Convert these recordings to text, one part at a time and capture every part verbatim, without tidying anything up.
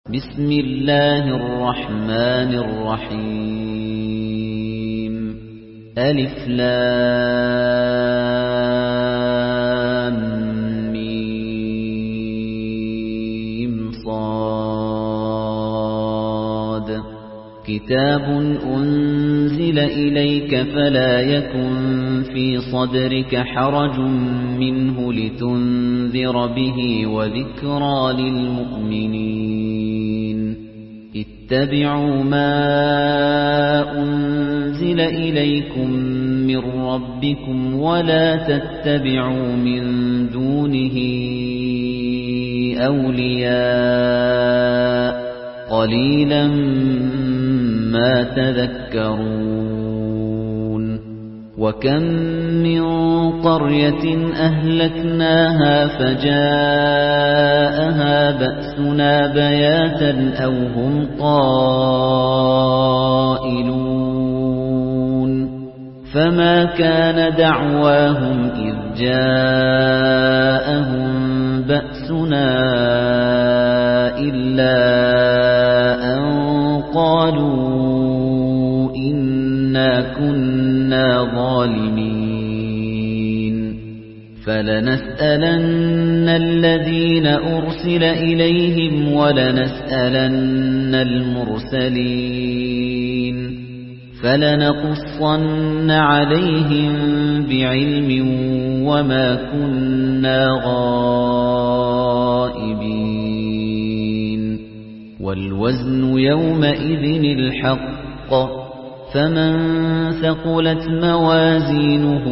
بسم الله الرحمن الرحيم ألف لام ميم صاد كتاب أنزل إليك فلا يكن في صدرك حرج منه لتنذر به وذكرى للمؤمنين اتبعوا ما أنزل إليكم من ربكم ولا تتبعوا من دونه أولياء قليلا ما تذكرون وكم من قرية أهلكناها فجاءها بأسنا بياتا أو هم قائلون فما كان دعواهم إذ جاءهم بأسنا إلا أن قالوا إنا كنا ظالمين فلنسألن الذين أرسل إليهم ولنسألن المرسلين فلنقصن عليهم بعلم وما كنا غائبين والوزن يومئذ الحق فمن ثقلت موازينه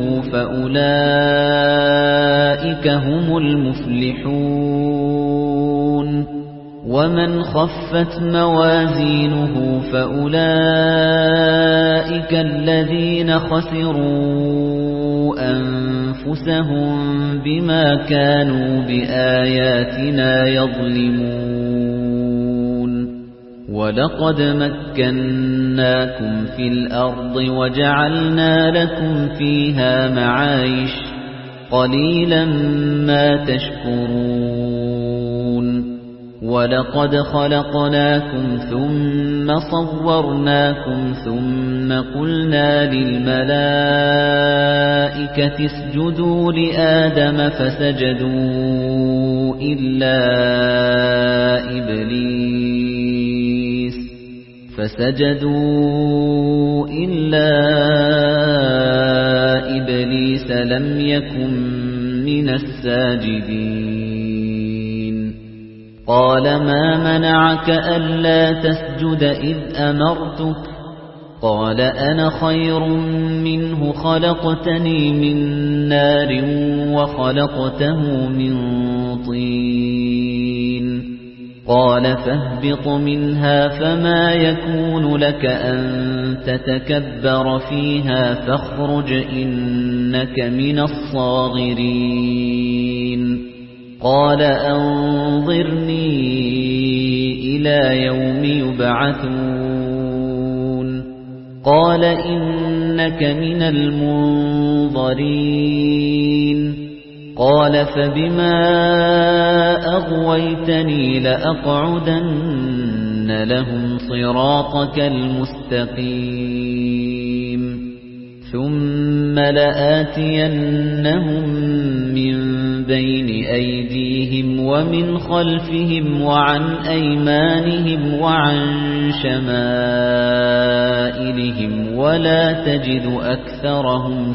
فأولئك هم المفلحون ومن خفت موازينه فأولئك الذين خسروا أنفسهم بما كانوا بآياتنا يظلمون ولقد مكناكم في الأرض وجعلنا لكم فيها معايش قليلا ما تشكرون ولقد خلقناكم ثم صورناكم ثم قلنا للملائكة اسجدوا لآدم فسجدوا إلا إبليس فسجدوا إلا إبليس لم يكن من الساجدين قال ما منعك ألا تسجد إذ أمرتك قال أنا خير منه خلقتني من نار وخلقته من طين قال فاهبط منها فما يكون لك أن تتكبر فيها فاخرج إنك من الصاغرين قال أنظرني إلى يوم يبعثون قال إنك من المنظرين قال فبما أغويتني لأقعدن لهم صراطك المستقيم ثم لآتينهم من بين أيديهم ومن خلفهم وعن أيمانهم وعن شمائلهم ولا تجد أكثرهم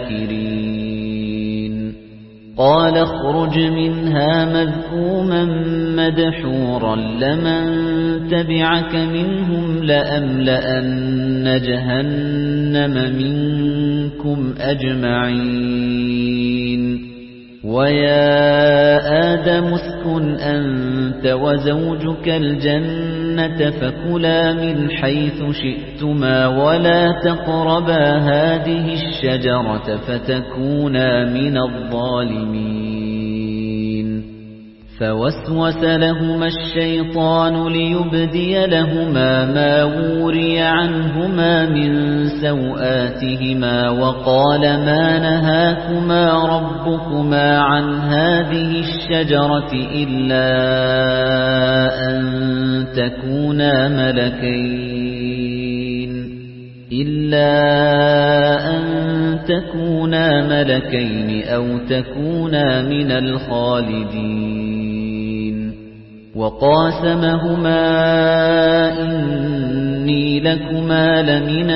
شاكرين قال اخرج منها مذءوما مدحورا لمن تبعك منهم لأملأن جهنم منكم أجمعين ويا آدم اسكن أنت وزوجك الجنة فكلا من حيث شئتما ولا تقربا هذه الشجرة فتكونا من الظالمين فوسوس لهما الشيطان ليبدي لهما ما وري عنهما من سوآتهما وقال ما نهاكما ربكما عن هذه الشجرة إلا أن تكونا ملكين إلا أن تكونا ملكين أو تكونا من الخالدين وقاسمهما إني لكما لمن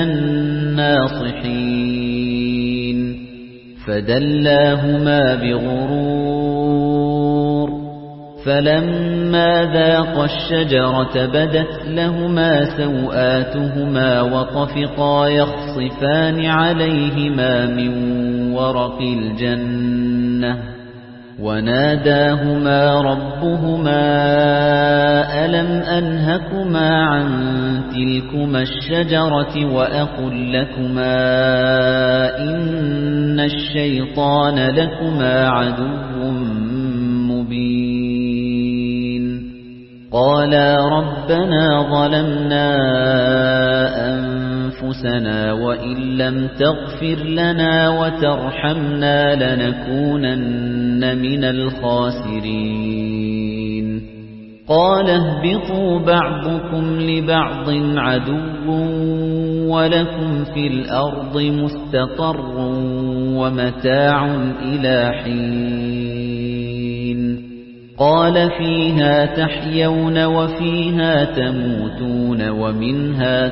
الناصحين فدلاهما بغرور فلما ذاقا الشجرة بدت لهما سوآتهما وطفقا يخصفان عليهما من ورق الجنة وناداهما ربهما ألم أنهكما عن تلكما الشجرة وأقل لكما إن الشيطان لكما عدو مبين قالا ربنا ظلمنا أنفسنا وإن لم تغفر لنا وترحمنا لنكونن من الخاسرين قال اهبطوا بعضكم لبعض عدو ولكم في الأرض مستقر ومتاع إلى حين قال فيها تحيون وفيها تموتون ومنها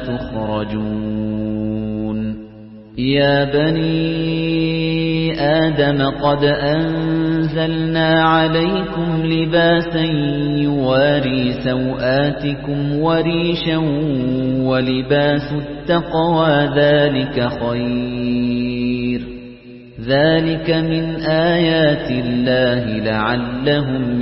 تخرجون يا بني آدم قد أنزلنا عليكم لباسا يواري سوآتكم وريشا ولباس التقوى ذلك خير ذلك من آيات الله لعلهم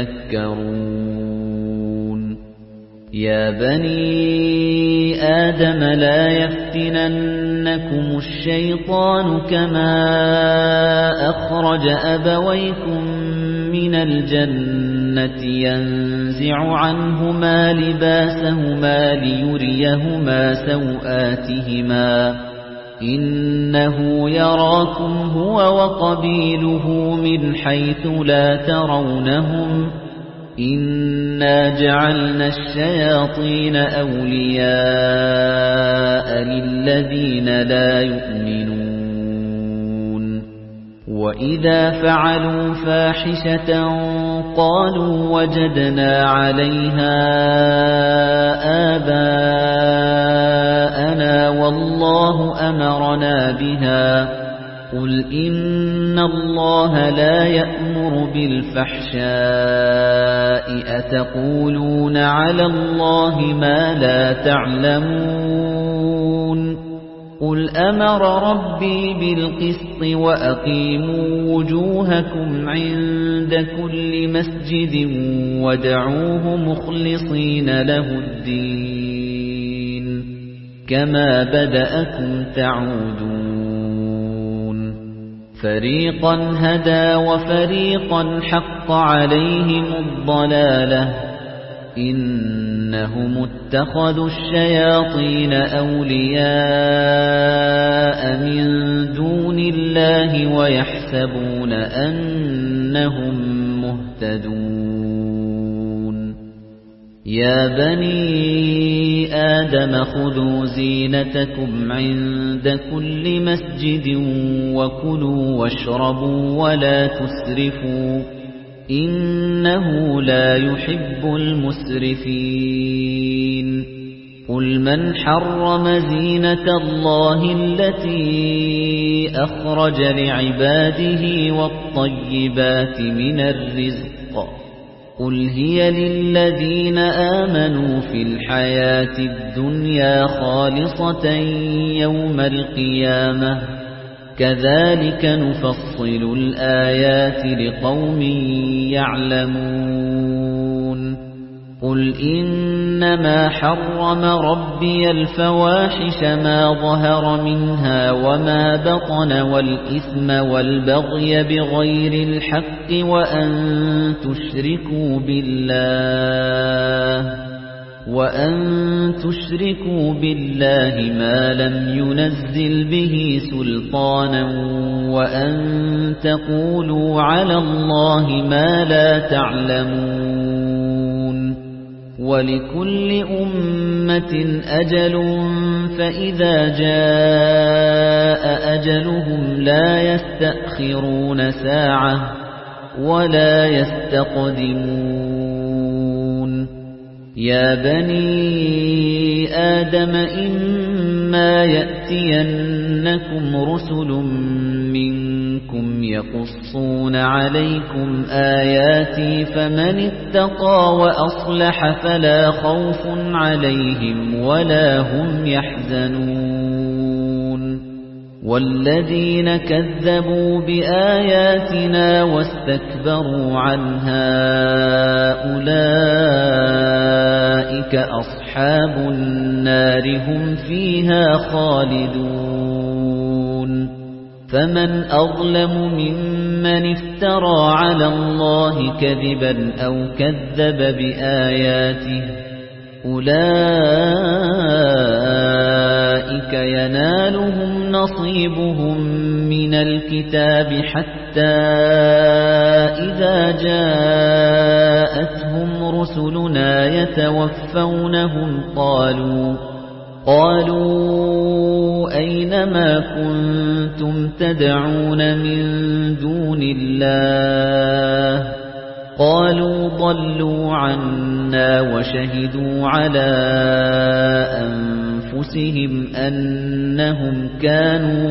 يذكرون يا بني آدم لا يفتننكم الشيطان كما أخرج أبويكم من الجنة ينزع عنهما لباسهما ليريهما سوآتهما إنه يراكم هو وقبيله من حيث لا ترونهم إنا جعلنا الشياطين أولياء للذين لا يؤمنون وإذا فعلوا فاحشة قالوا وجدنا عليها آباءنا والله أمرنا بها قل إن الله لا يأمر بالفحشاء أتقولون على الله ما لا تعلمون قل أمر ربي بالقسط وأقيموا وجوهكم عند كل مسجد ودعوه مخلصين له الدين كما بدأكم تعودون فريقا هدى وفريقا حق عليهم الضلالة إنهم اتخذوا الشياطين أولياء من دون الله ويحسبون أنهم مهتدون يا بني آدم خذوا زينتكم عند كل مسجد وكلوا واشربوا ولا تسرفوا إنه لا يحب المسرفين قل من حرم زينة الله التي أخرج لعباده والطيبات من الرزق قل هي للذين آمنوا في الحياة الدنيا خالصة يوم القيامة كذلك نفصل الآيات لقوم يعلمون قُلْ إِنَّمَا حَرَّمَ رَبِّيَ الْفَوَاحِشَ مَا ظَهَرَ مِنْهَا وَمَا بَطَنَ وَالْإِثْمَ وَالْبَغْيَ بِغَيْرِ الْحَقِّ وَأَن تُشْرِكُوا بِاللَّهِ وَأَن تُشْرِكُوا بِاللَّهِ مَا لَمْ يُنَزِّلْ بِهِ سُلْطَانًا وَأَن تَقُولُوا عَلَى اللَّهِ مَا لَا تَعْلَمُونَ وَلِكُلِّ أُمَّةٍ أَجَلٌ فَإِذَا جَاءَ أَجَلُهُمْ لَا يَسْتَأْخِرُونَ سَاعَةً وَلَا يَسْتَقْدِمُونَ يَا بَنِي آدَمَ إِمَّا يَأْتِيَنَّكُمْ رُسُلٌ مِنْكُمْ يَقُصُّونَ عَلَيْكُمْ آيَاتِي فَمَنِ اتَّقَى وَأَصْلَحَ فَلَا خَوْفٌ عَلَيْهِمْ وَلَا هُمْ يَحْزَنُونَ وَالَّذِينَ كَذَّبُوا بِآيَاتِنَا وَاسْتَكْبَرُوا عَنْهَا أُولَئِكَ أَصْحَابُ النَّارِ هُمْ فِيهَا خَالِدُونَ فَمَنْ أَظْلَمُ مِمَّنِ افْتَرَى عَلَى اللَّهِ كَذِبًا أَوْ كَذَّبَ بِآيَاتِهِ أُولَئِكَ يَنَالُهُمْ نَصِيبُهُم مِّنَ الْكِتَابِ حَتَّى إِذَا جَاءَتْهُمْ رُسُلُنَا يَتَوَفَّوْنَهُمْ قَالُوا قَالُوا أَيْنَ مَا كُنتُمْ تَدْعُونَ مِن دُونِ اللَّهِ قَالُوا ضَلُّوا عَنَّا وَشَهِدُوا عَلَى أَنفُسِهِمْ أَنَّهُمْ كَانُوا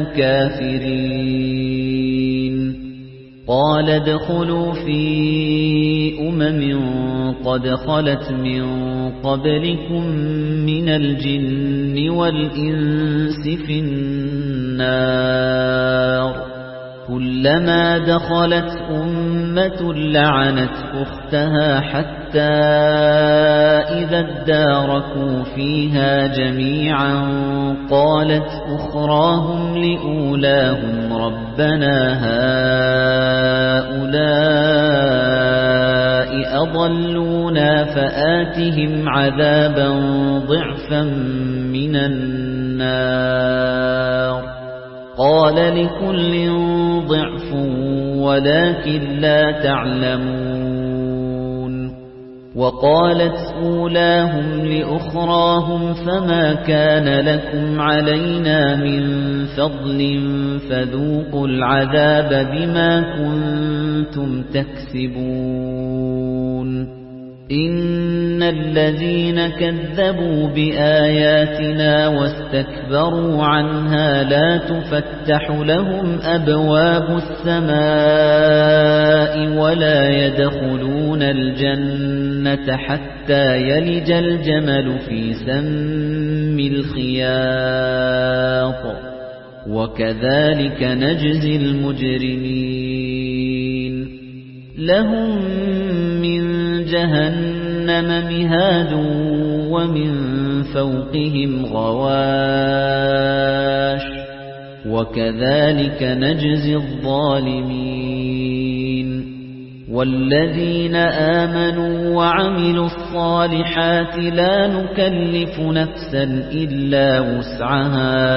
كَافِرِينَ قَالَ ادْخُلُوا فِي أُمَمٍ قَدْ خَلَتْ مِن قَبْلِكُم مِّنَ الْجِنِّ وَالْإِنسِ فِي النَّارِ كُلَّمَا دَخَلَتْ أُمَّةٌ لَّعَنَتْ أُخْتَهَا حَتَّى إِذَا ادَّارَكُوا فِيهَا جَمِيعًا قَالَتْ أُخْرَاهُمْ لِأُولَاهُمْ رَبَّنَا هَٰؤُلَاءِ أَضَلُّونَا فَآتِهِمْ عَذَابًا ضِعْفًا مِّنَ النَّارِ قَالَ لِكُلٍّ ضِعْفٌ وَلَكِن لَّا تَعْلَمُونَ وَقَالَتْ أُولَاهُمْ لِأُخْرَاهُمْ فَمَا كَانَ لَكُمْ عَلَيْنَا مِن فَضْلٍ فَذُوقُوا الْعَذَابَ بِمَا كُنتُمْ تَكْسِبُونَ إِنَّ الَّذِينَ كَذَّبُوا بِآيَاتِنَا وَاسْتَكْبَرُوا عَنْهَا لَا تُفَتَّحُ لَهُمْ أَبْوَابُ السَّمَاءِ وَلَا يَدْخُلُونَ الْجَنَّةَ حَتَّى يَلِجَ الْجَمَلُ فِي سَمِّ الْخِيَاطِ وَكَذَلِكَ نَجْزِي الْمُجْرِمِينَ لَهُم مِّن جَهَنَّمَ مِهَادٌ وَمِن فَوْقِهِمْ غَوَاشٍ وَكَذَلِكَ نَجْزِي الظَّالِمِينَ وَالَّذِينَ آمَنُوا وَعَمِلُوا الصَّالِحَاتِ لَا نُكَلِّفُ نَفْسًا إِلَّا وُسْعَهَا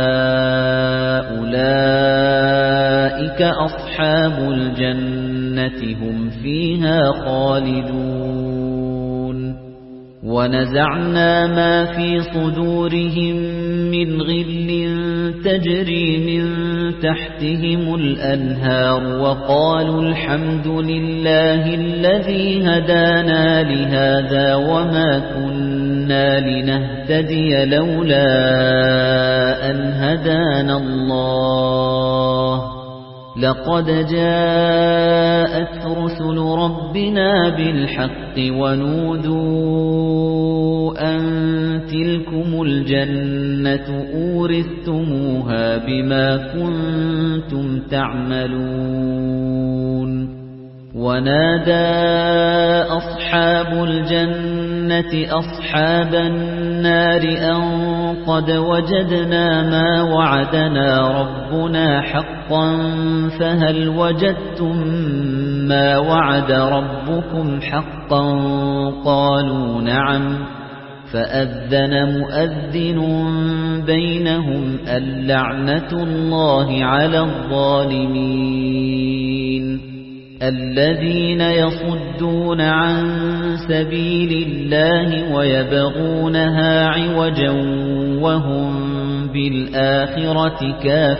أُولَئِكَ أَصْحَابُ الْجَنَّةِ هُمْ فِيهَا خَالِدُونَ وَنَزَعْنَا مَا فِي صُدُورِهِم مِّنْ غِلٍّ تَجْرِي مِن تَحْتِهِمُ الْأَنْهَارُ وَقَالُوا الْحَمْدُ لِلَّهِ الَّذِي هَدَانَا لِهَذَا وَمَا كُنَّا لِنَهْتَدِيَ لَوْلَا أَنْ هَدَانَا اللَّهُ لَقَدْ جَاءَتْ رُسُلُ رَبِّنَا بِالْحَقِّ وَنُودُوا أَن تِلْكُمُ الْجَنَّةُ أُورِثْتُمُوهَا بِمَا كُنتُمْ تَعْمَلُونَ وَنَادَى أَصْحَابُ الْجَنَّةِ أصحاب النار أن قد وجدنا ما وعدنا ربنا حقا فهل وجدتم ما وعد ربكم حقا قالوا نعم فأذن مؤذن بينهم اللعنة الله على الظالمين الذين يصدون عن سبيل الله ويبغونها عوجا وهم بالآخرة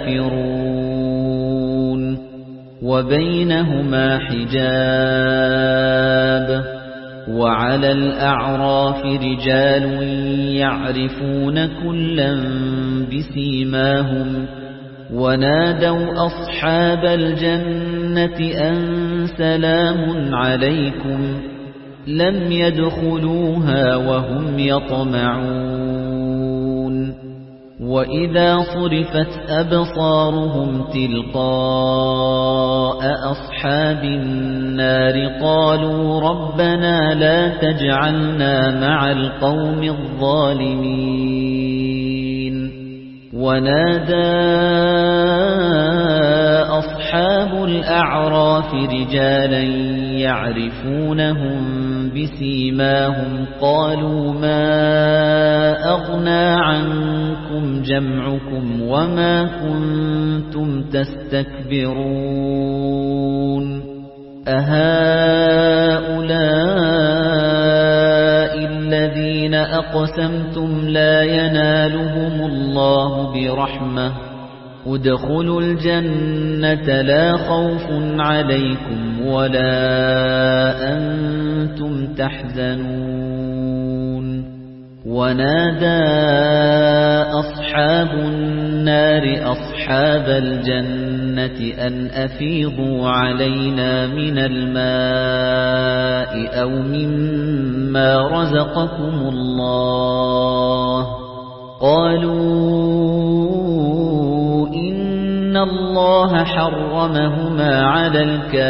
كافرون وبينهما حجاب وعلى الأعراف رجال يعرفون كلا بسيماهم ونادوا أصحاب الجنة أن سلام عليكم لم يدخلوها وهم يطمعون وإذا صرفت أبصارهم تلقاء أصحاب النار قالوا ربنا لا تجعلنا مع القوم الظالمين ونادى أصحاب الأعراف رجالا يعرفونهم بسيماهم قالوا ما أغنى عنكم جمعكم وما كنتم تستكبرون أهؤلاء الذين أقسمتم لا ينالهم الله برحمة ادخلوا الجنة لا خوف عليكم ولا أنتم تحزنون ونادى أصحاب النار أصحاب الجنة أن أفيضوا علينا من الماء أو مما رزقكم الله قالوا إن الله حرمهما على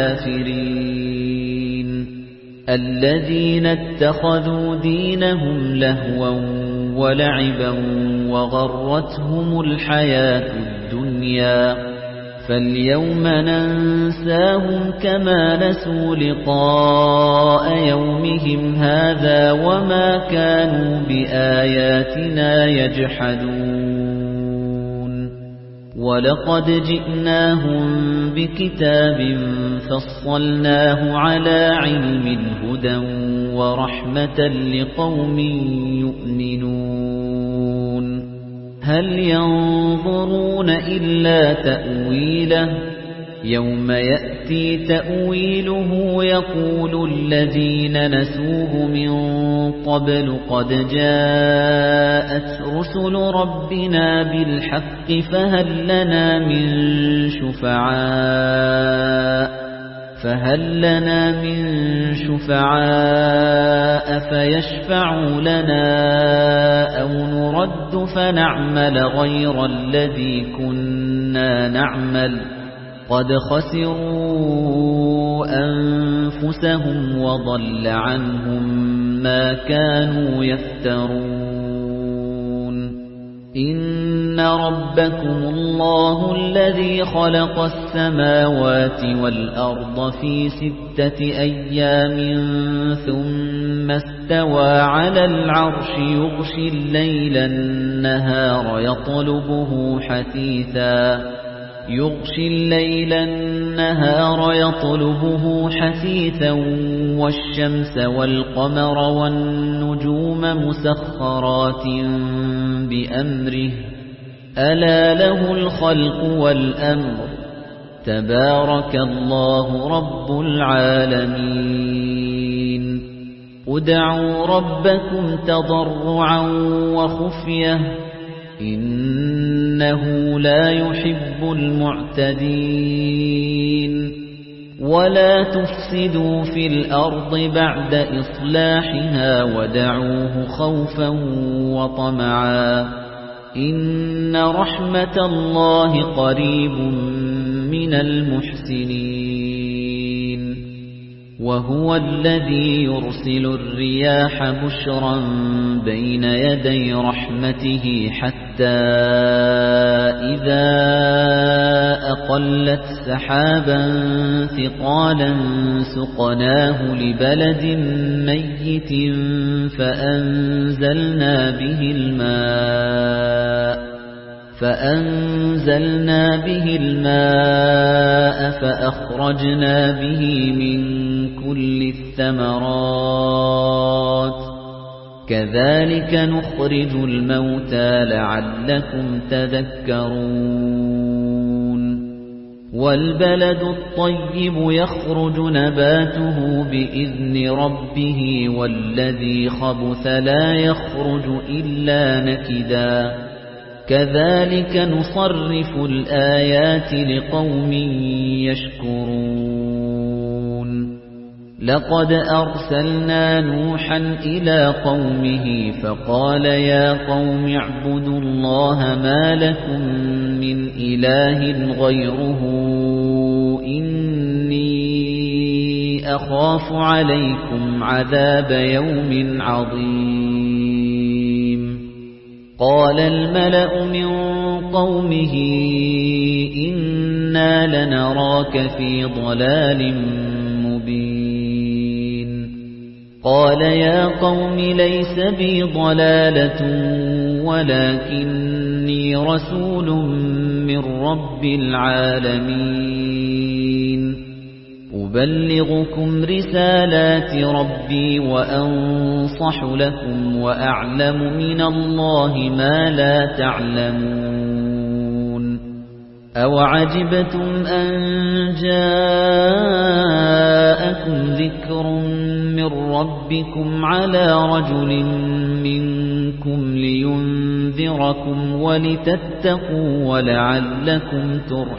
الكافرين الذين اتخذوا دينهم لهوا ولعبا وغرتهم الحياة الدنيا فاليوم ننساهم كما نسوا لقاء يومهم هذا وما كانوا بآياتنا يجحدون ولقد جئناهم بكتاب فصلناه على علم هدى ورحمة لقوم يؤمنون هل ينظرون إلا تأويله يوم يأتي تأويله يقول الذين نسوه من قبل قد جاءت رسل ربنا بالحق فهل لنا من شفعاء فهل لنا من شفعاء فيشفعوا لنا أو نرد فنعمل غير الذي كنا نعمل قد خسروا أنفسهم وضل عنهم ما كانوا يفترون إن ربكم الله الذي خلق السماوات والأرض في ستة أيام ثم استوى على العرش يغشي الليل النهار يطلبه حثيثا يغشي الليل النهار يطلبه حثيثا والشمس والقمر والنجوم مسخرات بأمره ألا له الخلق والأمر تبارك الله رب العالمين ادعوا ربكم تضرعا وخفية إنه لا يحب المعتدين ولا تفسدوا في الأرض بعد إصلاحها ودعوه خوفا وطمعا إن رحمة الله قريب من المحسنين وهو الذي يرسل الرياح بشرا بين يدي رحمته حتى إذا أقلت سحابا ثقالا سقناه لبلد ميت فأنزلنا به الماء فأنزلنا به الماء فأخرجنا به من كل الثمرات كذلك نخرج الموتى لعلكم تذكرون والبلد الطيب يخرج نباته بإذن ربه والذي خبث لا يخرج إلا نكدا كذلك نصرف الآيات لقوم يشكرون لقد أرسلنا نوحا إلى قومه فقال يا قوم اعبدوا الله ما لكم من إله غيره إني أخاف عليكم عذاب يوم عظيم قال الملأ من قومه إنا لنراك في ضلال مبين قال يا قوم ليس بي ضلالة ولكني رسول من رب العالمين أبلغكم رسالات ربي وأنصح لكم وأعلم من الله ما لا تعلمون أوعجبتم أن جاءكم ذكر من ربكم على رجل منكم لينذركم ولتتقوا ولعلكم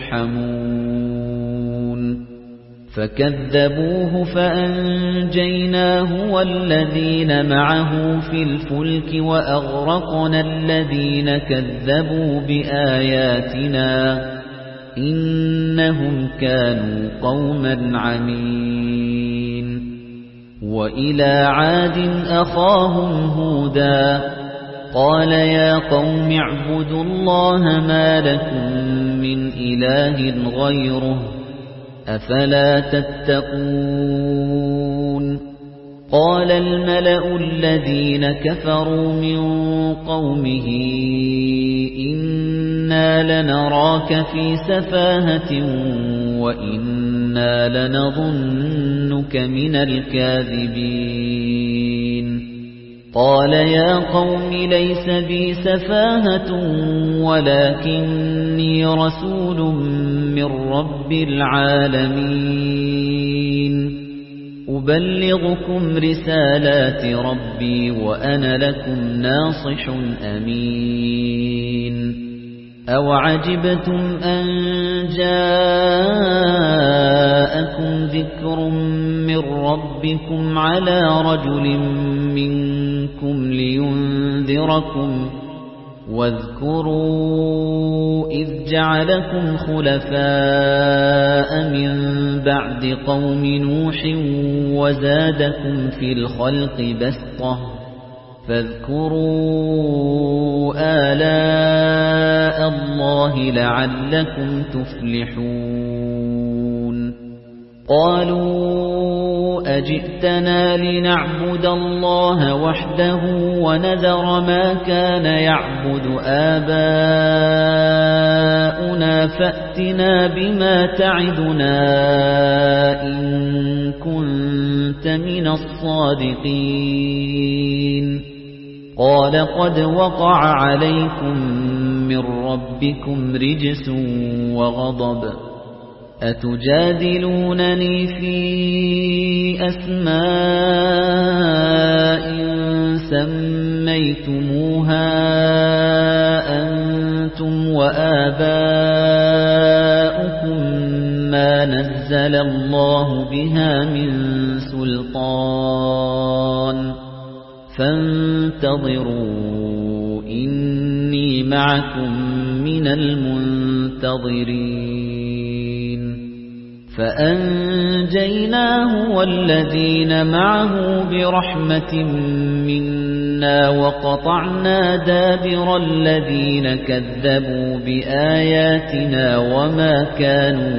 ترحمون فكذبوه فأنجيناه والذين معه في الفلك وأغرقنا الذين كذبوا بآياتنا إنهم كانوا قوما عمين وإلى عاد أخاهم هودا قال يا قوم اعبدوا الله ما لكم من إله غيره أفلا تتقون قال الملأ الذين كفروا من قومه إنا لنراك في سفاهة وإنا لنظنك من الكاذبين قال يا قوم ليس بي سفاهة ولكني رسول من رب العالمين أبلغكم رسالات ربي وأنا لكم ناصح أمين أوعجبتم أن جاءكم ذكر من ربكم على رجل منكم لينذركم واذكروا إذ جعلكم خلفاء من بعد قوم نوح وزادكم في الخلق بسطة فاذكروا آلاء الله لعلكم تفلحون قالوا أجئتنا لنعبد الله وحده ونذر ما كان يعبد آباؤنا فأتنا بما تعدنا إن كنت من الصادقين قال قد وقع عليكم من ربكم رجس وغضب أتجادلونني في أسماء سميتموها أنتم وآباؤكم ما نزل الله بها من سلطان فانتظروا إني معكم من المنتظرين فأنجيناه والذين معه برحمة منا وقطعنا دابر الذين كذبوا بآياتنا وما كانوا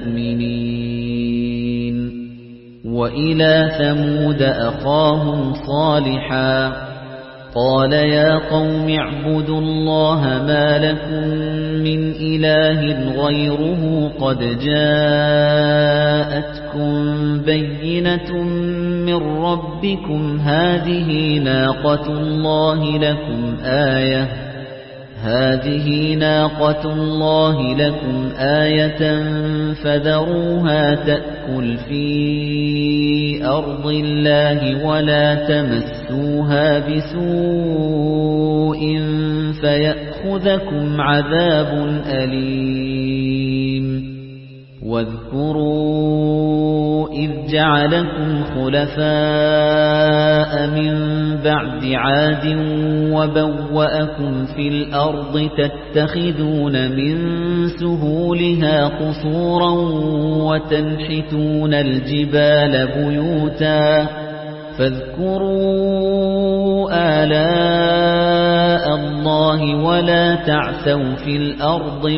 مؤمنين وإلى ثمود أخاهم صالحا قال يا قوم اعبدوا الله ما لكم من إله غيره قد جاءتكم بينة من ربكم هذه ناقة الله لكم آية هذه ناقة الله لكم آية فذروها تأكل في أرض الله ولا تمسوها بسوء فيأخذكم عذاب أليم واذكروا إذ جعلكم خلفاء من بعد عاد وبوأكم في الأرض تتخذون من سهولها قصورا وتنحتون الجبال بيوتا فاذكروا آلاء الله ولا تعثوا في الأرض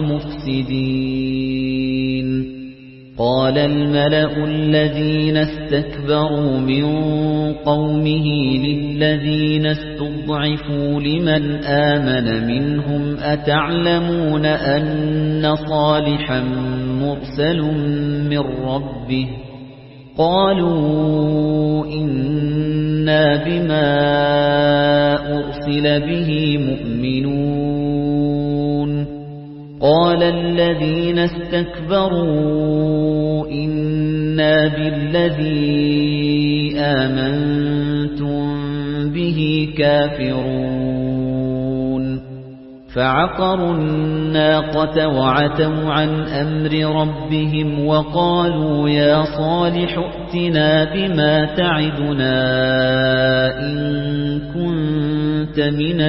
مفسدين قال الملأ الذين استكبروا من قومه للذين استضعفوا لمن آمن منهم أتعلمون أن صالحا مرسل من ربه قالوا إنا بما أرسل به مؤمنون قال الذين استكبروا إنا بالذي آمنتم به كافرون فعقروا الناقة وعتوا عن أمر ربهم وقالوا يا صالح ائتنا بما تعدنا إن كنت من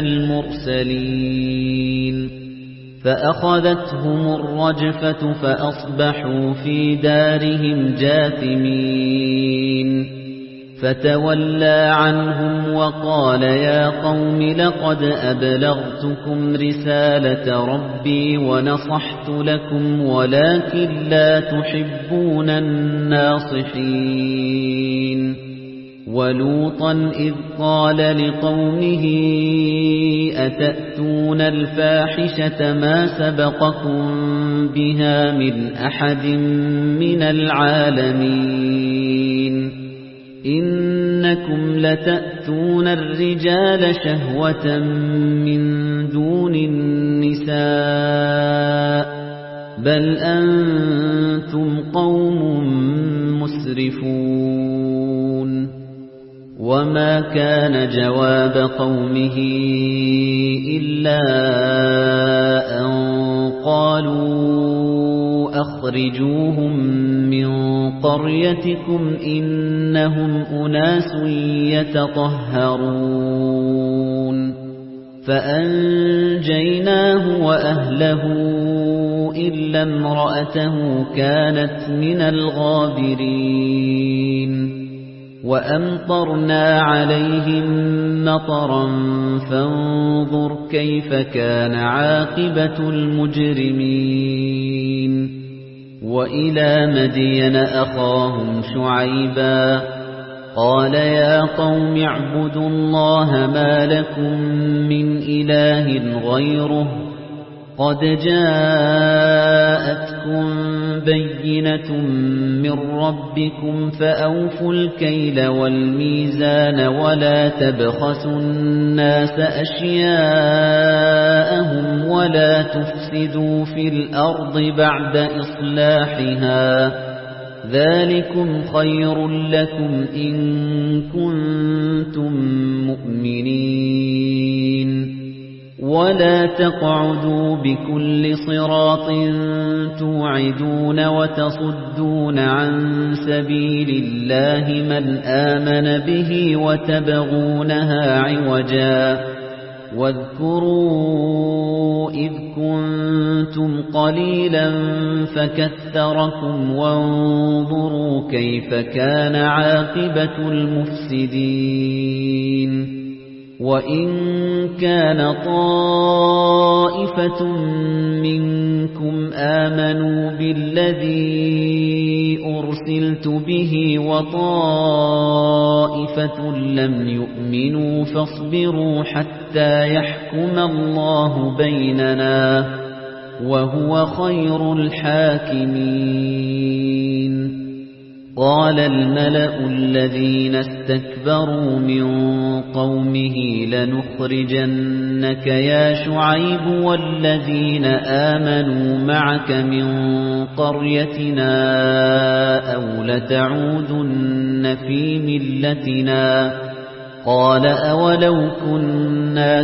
المرسلين فأخذتهم الرجفة فأصبحوا في دارهم جاثمين فتولى عنهم وقال يا قوم لقد أبلغتكم رسالة ربي ونصحت لكم ولكن لا تحبون الناصحين ولوطا إذ قال لقومه أتأتون الفاحشة ما سبقكم بها من أحد من العالمين إنكم لتأتون الرجال شهوة من دون النساء بل أنتم قوم مسرفون وما كان جواب قومه إلا أن قالوا أخرجوهم من قريتكم إنهم أناس يتطهرون فأنجيناه وأهله إلا امرأته كانت من الغابرين وأمطرنا عليهم مطرا فانظر كيف كان عاقبة المجرمين وإلى مدين أخاهم شعيبا قال يا قوم اعبدوا الله ما لكم من إله غيره قد جاءتكم بينة من ربكم فأوفوا الكيل والميزان ولا تبخسوا الناس أشياءهم ولا تفسدوا في الأرض بعد إصلاحها ذلكم خير لكم إن كنتم مؤمنين ولا تقعدوا بكل صراط توعدون وتصدون عن سبيل الله من آمن به وتبغونها عوجا واذكروا إذ كنتم قليلا فكثركم وانظروا كيف كان عاقبة المفسدين وإن كان طائفة منكم آمنوا بالذي أرسلت به وطائفة لم يؤمنوا فاصبروا حتى يحكم الله بيننا وهو خير الحاكمين قال الملأ الذين استكبروا من قومه لنخرجنك يا شعيب والذين آمنوا معك من قريتنا أو لتعودن في ملتنا قال أولو كنا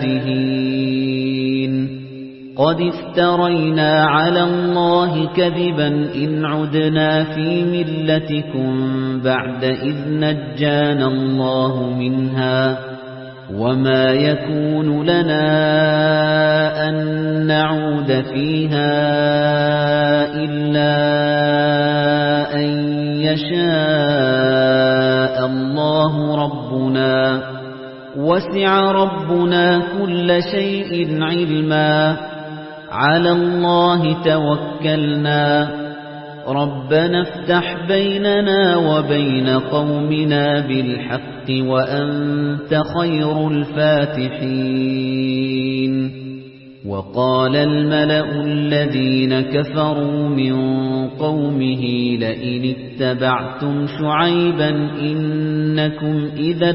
كارهين قد افترينا على الله كذبا إن عدنا في ملتكم بعد إذ نجانا الله منها وما يكون لنا أن نعود فيها إلا أن يشاء الله ربنا وسع ربنا كل شيء علما على الله توكلنا ربنا افتح بيننا وبين قومنا بالحق وأنت خير الفاتحين وقال الملأ الذين كفروا من قومه لئن اتبعتم شعيبا إنكم إذا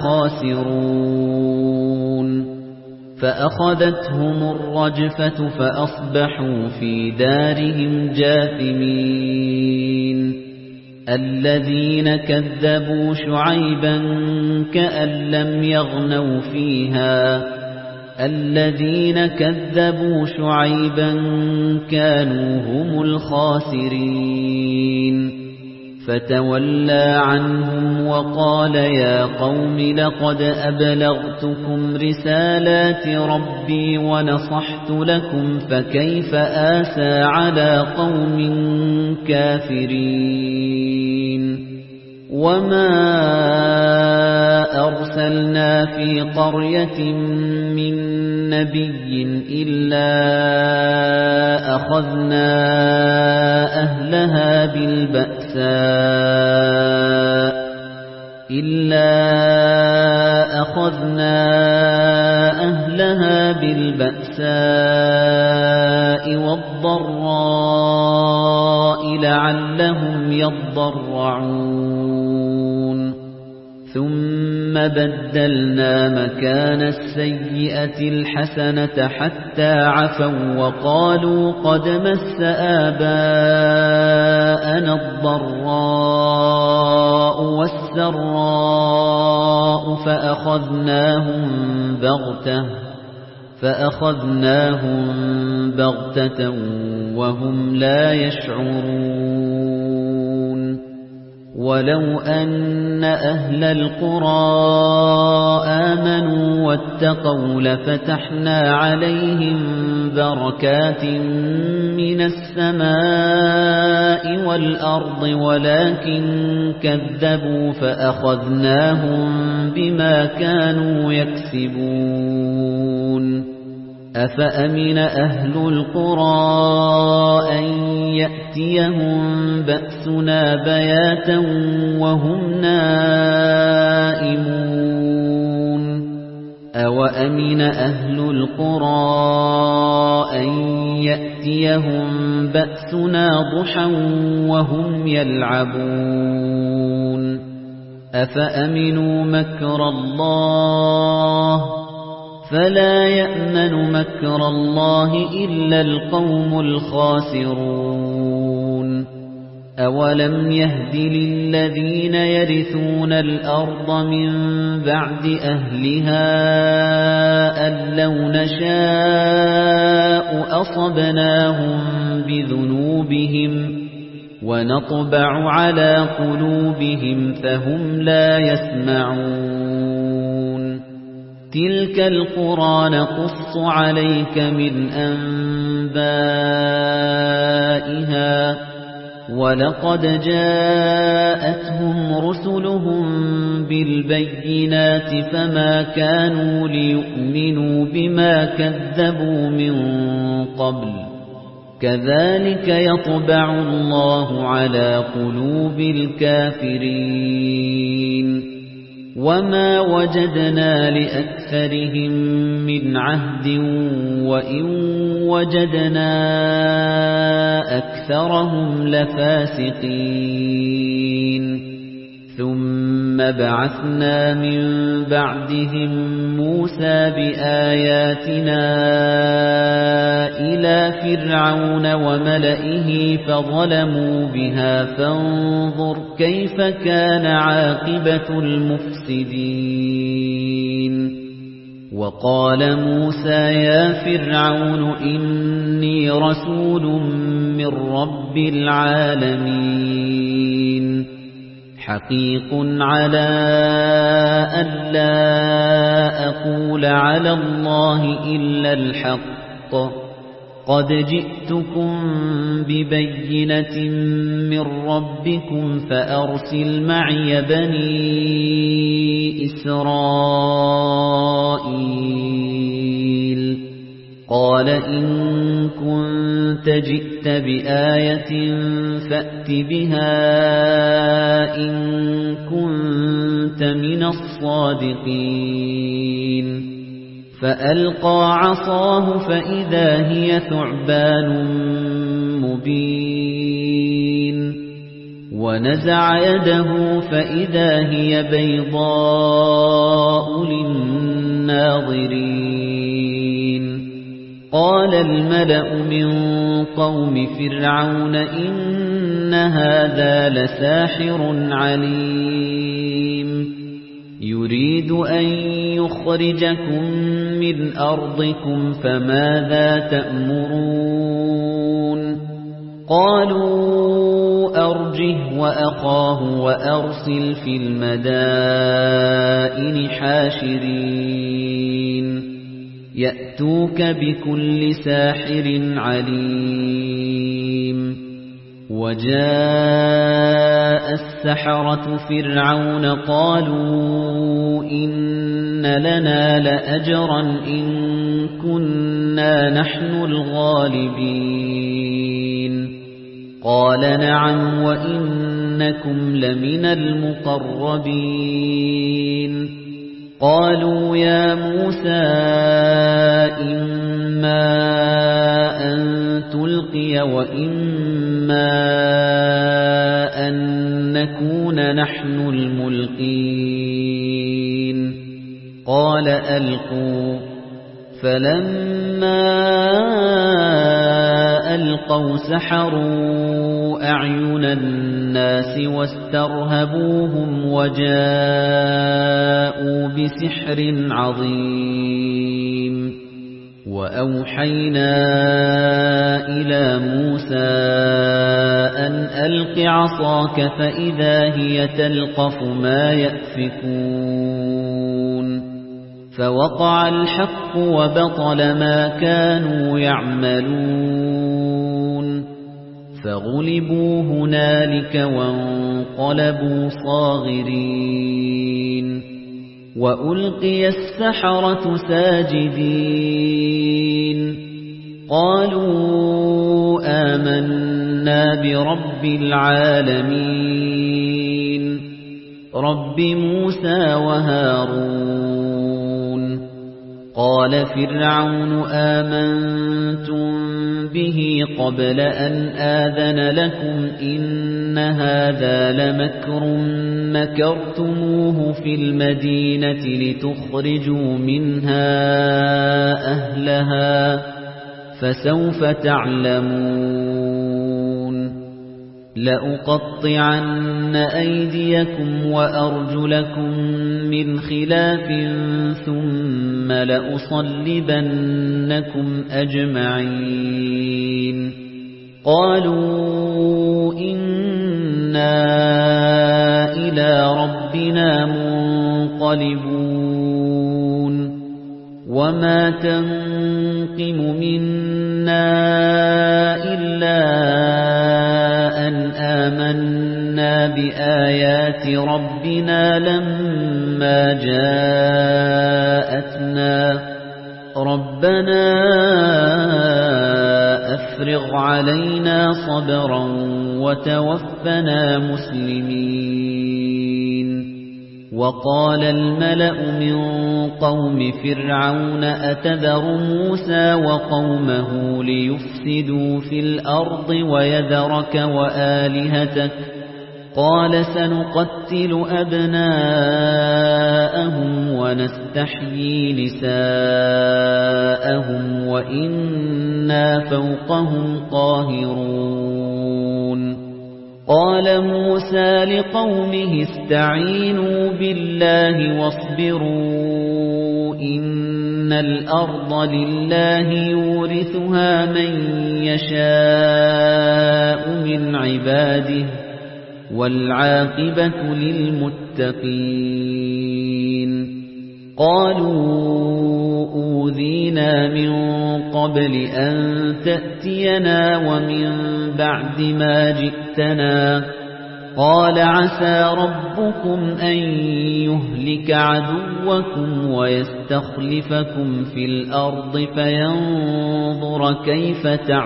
لخاسرون فأخذتهم الرجفة فأصبحوا في دارهم جاثمين الذين كذبوا شعيبا كأن لم يغنوا فيها الذين كذبوا شعيبا كانوا هم الخاسرين فتولى عنهم وقال يا قوم لقد أبلغتكم رسالات ربي ونصحت لكم فكيف آسى على قوم كافرين وما أرسلنا في قرية من نبي إلا أخذنا أهلها بالبأساء إلا أخذنا أهلها بالبأساء والضراء لعلهم يضرعون ثم بدلنا مكان السيئة الحسنة حتى عفوا وقالوا قد مس آباءنا الضراء والسراء فأخذناهم بغتة فأخذناهم بغتة وهم لا يشعرون ولو أن أهل القرى آمنوا واتقوا لفتحنا عليهم بركات من السماء والأرض ولكن كذبوا فأخذناهم بما كانوا يكسبون أفأمن أهل القرى أن يأتيهم بأسنا بياتا وهم نائمون أوأمن أهل القرى أن يأتيهم بأسنا ضحى وهم يلعبون أفأمنوا مكر الله فلا يأمن مكر الله إلا القوم الخاسرون أولم يهد للذين يرثون الأرض من بعد أهلها أن لو نشاء أصبناهم بذنوبهم ونطبع على قلوبهم فهم لا يسمعون تِلْكَ الْقُرَى نَقُصُّ عَلَيْكَ مِنْ أَنْبَائِهَا وَلَقَدْ جَاءَتْهُمْ رُسُلُهُم بِالْبَيِّنَاتِ فَمَا كَانُوا لِيُؤْمِنُوا بِمَا كَذَّبُوا مِن قَبْلُ كَذَلِكَ يَطْبَعُ اللَّهُ عَلَى قُلُوبِ الْكَافِرِينَ وَمَا وَجَدْنَا لِأَكْثَرِهِم مِّنْ عَهْدٍ وَإِن وَجَدْنَا أَكْثَرَهُمْ لَفَاسِقِينَ ثُمَّ بَعَثْنَا مِن بَعْدِهِم مُوسَى بِآيَاتِنَا إِلَى فِرْعَوْنَ وَمَلَئِهِ فَظَلَمُوا بِهَا فَانظُرْ كَيْفَ كَانَ عَاقِبَةُ الْمُفْسِدِينَ وَقَالَ مُوسَى يَا فِرْعَوْنُ إِنِّي رَسُولٌ مِّن رَّبِّ الْعَالَمِينَ حَقِيقٌ عَلَىٰ أَلَّا أَقُولَ عَلَى اللَّهِ إِلَّا الْحَقَّ قَدْ جِئْتُكُم بِبَيِّنَةٍ مِّن رَّبِّكُمْ فَأَرْسِلْ مَعِيَ بَنِي إِسْرَائِيلَ قَالَ إِن كُنتَ جِئْتَ بِآيَةٍ فَأْتِ بِهَا إِن كُنتَ مِنَ الصَّادِقِينَ فَأَلْقَى عَصَاهُ فَإِذَا هِيَ ثُعْبَانٌ مُّبِينٌ وَنَزَعَ يَدَهُ فَإِذَا هِيَ بَيْضَاءُ لِلنَّاظِرِينَ قَالَ الْمَلَأُ مِن قَوْمِ فِرْعَوْنَ إِنَّ هَذَا لَسَاحِرٌ عَلِيمٌ يُرِيدُ أَن يُخْرِجَكُم مِّنْ أَرْضِكُمْ فَمَاذَا تَأْمُرُونَ قَالُوا أَرْجِهْ وَأَخَاهُ وَأَرْسِلْ فِي الْمَدَائِنِ حَاشِرِينَ يَأْتُوكَ بِكُلِّ سَاحِرٍ عَلِيمٍ وَجَاءَ السَّحَرَةُ فِرْعَوْنَ قَالُوا إِنَّ لَنَا لَأَجْرًا إِن كُنَّا نَحْنُ الْغَالِبِينَ قَالَ نَعَمْ وَإِنَّكُمْ لَمِنَ الْمُقَرَّبِينَ قَالُوا يَا مُوسَى إِمَّا أَن تُلْقِيَ وَإِمَّا أَن نَّكُونَ نَحْنُ الْمُلْقِينَ قَالَ أَلْقُوا فَلَمَّا أَلْقَوْا سَحَرُوا أَعْيُنَ النَّاسِ وَاسْتَرْهَبُوهُمْ وَجَاءُوا بِسِحْرٍ عَظِيمٍ وَأَوْحَيْنَا إِلَى مُوسَى أَنْ أَلْقِ عَصَاكَ فَإِذَا هِيَ تَلْقَفُ مَا يَأْفِكُونَ فَوَقَعَ الْحَقُّ وَبَطَلَ مَا كَانُوا يَعْمَلُونَ فَغُلِبُوا هُنَالِكَ وَانقَلَبُوا صَاغِرِينَ وَأُلْقِيَ السَّحَرَةُ سَاجِدِينَ قَالُوا آمَنَّا بِرَبِّ الْعَالَمِينَ رَبِّ مُوسَى وَهَارُونَ قَالَ فِرْعَوْنُ آمَنْتُمْ بِهِ قَبْلَ أَنْ آذَنَ لَكُمْ إِنَّ هَذَا لَمَكْرٌ مَكَرْتُمُوهُ فِي الْمَدِينَةِ لِتُخْرِجُوا مِنْهَا أَهْلَهَا فَسَوْفَ تَعْلَمُونَ لَأُقَطِّعَنَّ أَيْدِيَكُمْ وَأَرْجُلَكُم مِّنْ خِلَافٍ ثُمَّ لَأُصَلِّبَنَّكُمْ أَجْمَعِينَ قَالُوا إِنَّا إِلَى رَبِّنَا مُنقَلِبُونَ وَمَا تَنقِمُ مِنَّا إِلَّا أَنْ آمَنَّا بِآيَاتِ رَبِّنَا لَمَّا جَاءَتْنَا رَبَّنَا أَفْرِغْ عَلَيْنَا صَبْرًا وَتَوَفَّنَا مُسْلِمِينَ وَقَالَ الْمَلَأُ مِنْ قَوْمِ فِرْعَوْنَ أَتَذَرُ مُوسَى وَقَوْمَهُ لِيُفْسِدُوا فِي الْأَرْضِ وَيَذَرَكَ وَآلِهَتَكَ قَالَ سَنُقَتِّلُ أَبْنَاءَهُمْ وَنَسْتَحْيِي نِسَاءَهُمْ وَإِنَّا فَوْقَهُمْ قَاهِرُونَ قَالَ مُوسَى لِقَوْمِهِ اسْتَعِينُوا بِاللَّهِ وَاصْبِرُوا إِنَّ الْأَرْضَ لِلَّهِ يُورِثُهَا مَن يَشَاءُ مِنْ عِبَادِهِ وَالْعَاقِبَةُ لِلْمُتَّقِينَ قَالُوا أُوذِينَا مِن قَبْلِ أَن تَأْتِيَنَا وَمِن بَعْدِ مَا جِئْتَنَا قَالَ عَسَى رَبُّكُمْ أَن يُهْلِكَ عَدُوَّكُمْ وَيَسْتَخْلِفَكُمْ فِي الْأَرْضِ فَيَنظُرَ كَيْفَ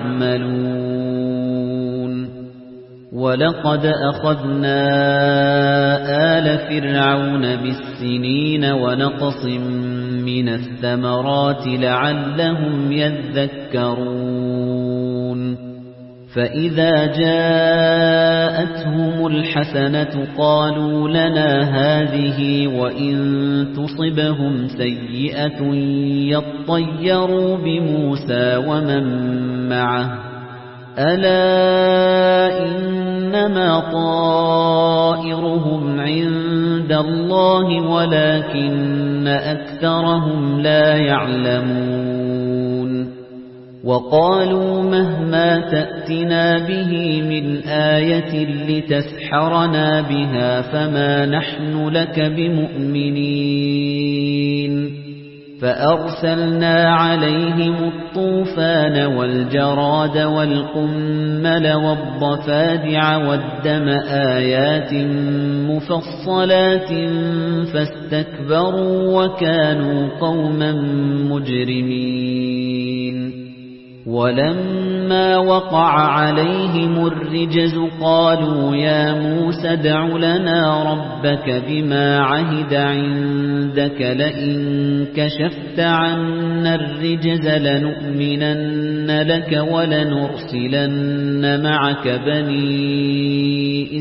تَعْمَلُونَ وَلَقَدْ أَخَذْنَا آلَ فِرْعَوْنَ بِالسِّنِينَ وَنَقْصٍ مِنَ الثَّمَرَاتِ لَعَلَّهُمْ يَذَّكَّرُونَ فَإِذَا جَاءَتْهُمُ الْحَسَنَةُ قَالُوا لَنَا هَذِهِ وَإِن تُصِبْهُمْ سَيِّئَةٌ يَطَّيَّرُوا بِمُوسَى وَمَن مَّعَهُ أَلَا إِنَّمَا طَائِرُهُمْ عِندَ اللَّهِ وَلَكِنَّ أَكْثَرَهُمْ لَا يَعْلَمُونَ وَقَالُوا مَهْمَا تَأْتِنَا بِهِ مِنْ آيَةٍ لِتَسْحَرَنَا بِهَا فَمَا نَحْنُ لَكَ بِمُؤْمِنِينَ فَأَرْسَلْنَا عَلَيْهِمُ الطُّوفَانَ وَالْجَرَادَ وَالْقُمَّلَ وَالضَّفَادِعَ وَالدَّمَ آيَاتٍ مُفَصَّلَاتٍ فَاسْتَكْبَرُوا وَكَانُوا قَوْمًا مُجْرِمِينَ وَلَمَّا وَقَعَ عَلَيْهِمُ الرِّجْزُ قَالُوا يَا مُوسَى ادْعُ لَنَا رَبَّكَ بِمَا عَهِدَ عِندَكَ لَئِن كَشَفْتَ عَنَّا الرِّجْزَ لَنُؤْمِنَنَّ لَكَ وَلَنُرْسِلَنَّ مَعَكَ بَنِي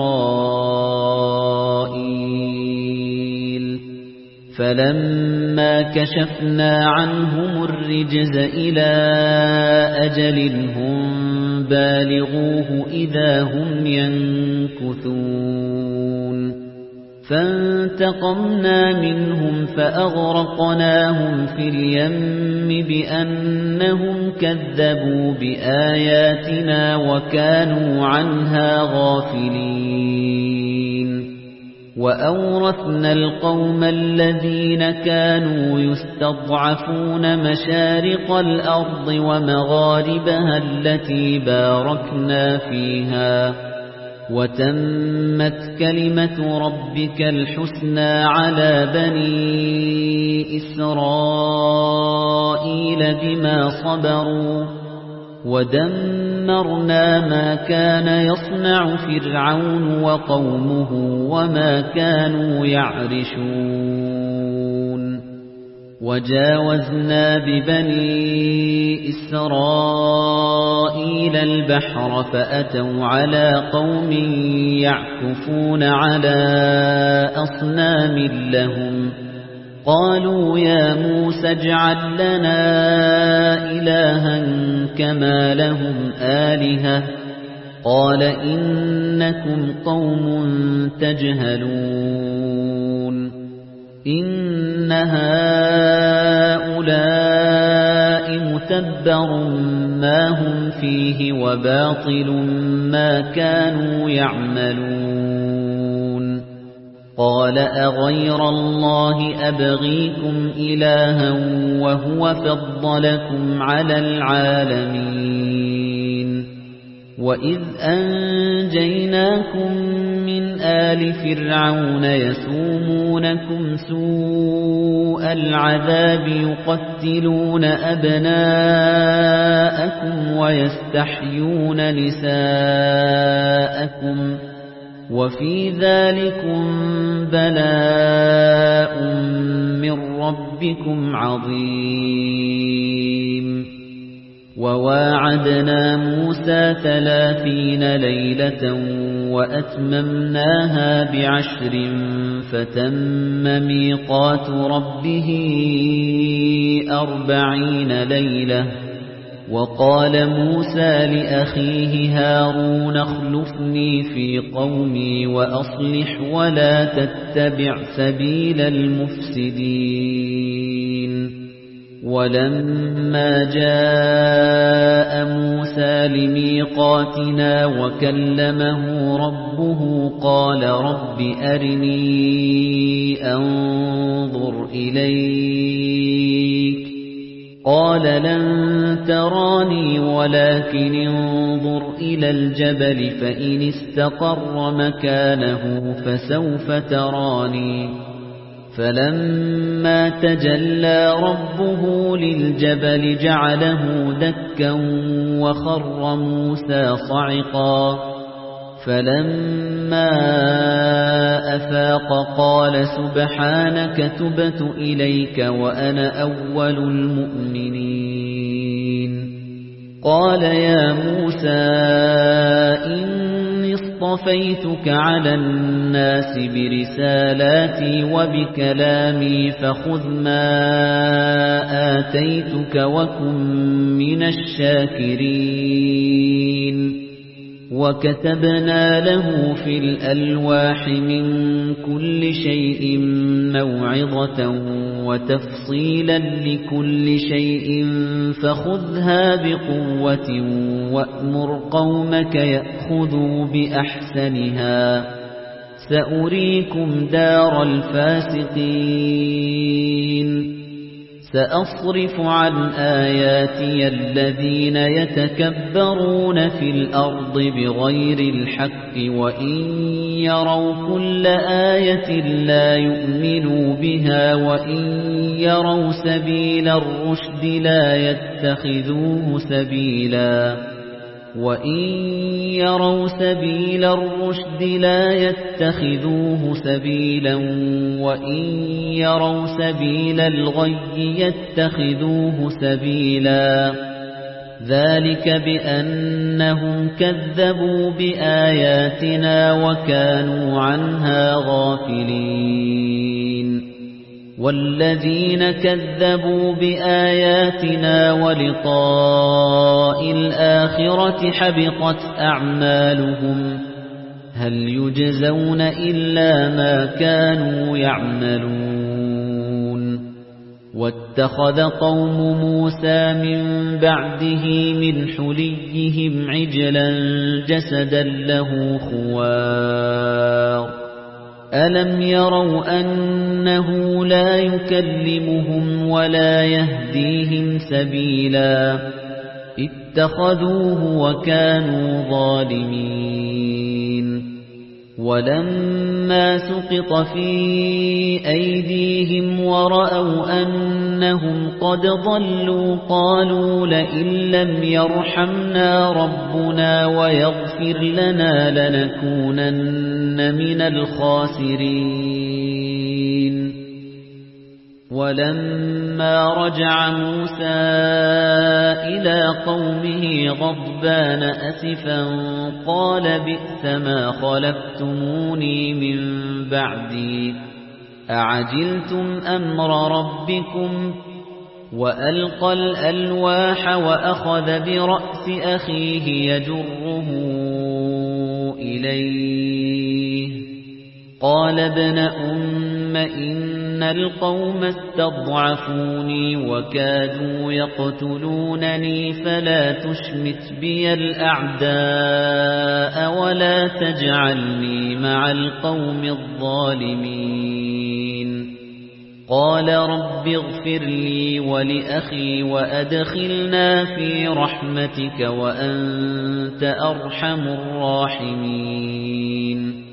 إِسْرَائِيلَ فَلَمَّا كَشَفْنَا عَنْهُمُ الرِّجْزَ إِلَى أَجَلٍ هُمْ بَالِغُوهُ إِذَا هُمْ يَنكُثُونَ فَانتَقَمْنَا مِنْهُمْ فَأَغْرَقْنَاهُمْ فِي الْيَمِّ بِأَنَّهُمْ كَذَّبُوا بِآيَاتِنَا وَكَانُوا عَنْهَا غَافِلِينَ وَأَوْرَثْنَا الْقَوْمَ الَّذِينَ كَانُوا يُسْتَضْعَفُونَ مَشَارِقَ الْأَرْضِ وَمَغَارِبَهَا الَّتِي بَارَكْنَا فِيهَا وَتَمَّتْ كَلِمَةُ رَبِّكَ الْحُسْنَى عَلَى بَنِي إِسْرَائِيلَ بِمَا صَبَرُوا وَدَمَّرْنَا مَا كَانَ يَصْنَعُ فِرْعَوْنُ وَقَوْمُهُ وَمَا كَانُوا يَعْرِشُونَ وَجَاوَزْنَا بِبَنِي إِسْرَائِيلَ الْبَحْرَ فَأَتَوْا عَلَى قَوْمٍ يَعْكُفُونَ عَلَى أَصْنَامٍ لَهُمْ قَالُوا يَا مُوسَى اجْعَل لَّنَا إِلَٰهًا كَمَا لَهُمْ آلِهَةٌ قَالَ إِنَّكُمْ قَوْمٌ تَجْهَلُونَ إِنَّ هَٰؤُلَاءِ مُتَبَّرٌ مَّا هُمْ فِيهِ وَبَاطِلٌ مَّا كَانُوا يَعْمَلُونَ قال أغير الله أبغيكم إلها وهو فضلكم على العالمين وإذ أنجيناكم من آل فرعون يسومونكم سوء العذاب يقتلون أبناءكم ويستحيون نساءكم وفي ذلكم بلاء من ربكم عظيم وواعدنا موسى ثلاثين ليلة وأتممناها بعشر فتم ميقات ربه أربعين ليلة وقال موسى لأخيه هارون اخلفني في قومي وأصلح ولا تتبع سبيل المفسدين ولما جاء موسى لميقاتنا وكلمه ربه قال رب أرني أنظر إليك قال لن تراني ولكن انظر إلى الجبل فإن استقر مكانه فسوف تراني فلما تجلى ربه للجبل جعله دكا وخر موسى صعقا فلما أفاق قال سبحانك تبت إليك وأنا أول المؤمنين قال يا موسى إني اصطفيتك على الناس برسالاتي وبكلامي فخذ ما آتيتك وكن من الشاكرين وكتبنا له في الألواح من كل شيء موعظة وتفصيلا لكل شيء فخذها بقوة وأمر قومك يأخذوا بأحسنها سأريكم دار الفاسقين سأصرف عن آياتي الذين يتكبرون في الأرض بغير الحق وإن يروا كل آية لا يؤمنوا بها وإن يروا سبيل الرشد لا يتخذوه سبيلا وإن يروا سبيل الرشد لا يتخذوه سبيلا وإن يروا سبيل الغي يتخذوه سبيلا ذلك بأنهم كذبوا بآياتنا وكانوا عنها غافلين والذين كذبوا بآياتنا ولقاء الآخرة حبطت أعمالهم هل يجزون إلا ما كانوا يعملون واتخذ قوم موسى من بعده من حليهم عجلا جسدا له خوار ألم يروا أنه لا يكلمهم ولا يهديهم سبيلا اتخذوه وكانوا ظالمين ولما سقط في أيديهم ورأوا أنهم قد ضلوا قالوا لئن لم يرحمنا ربنا ويغفر لنا لنكونن من الخاسرين ولما رجع موسى إلى قومه غضبان أسفا قال بئس ما خلفتموني من بعدي أعجلتم أمر ربكم وألقى الألواح وأخذ برأس أخيه يجره إليه قال ابن أم إن القوم استضعفوني وكادوا يقتلونني فلا تشمت بي الأعداء ولا تجعلني مع القوم الظالمين قال رب اغفر لي ولأخي وأدخلنا في رحمتك وأنت أرحم الراحمين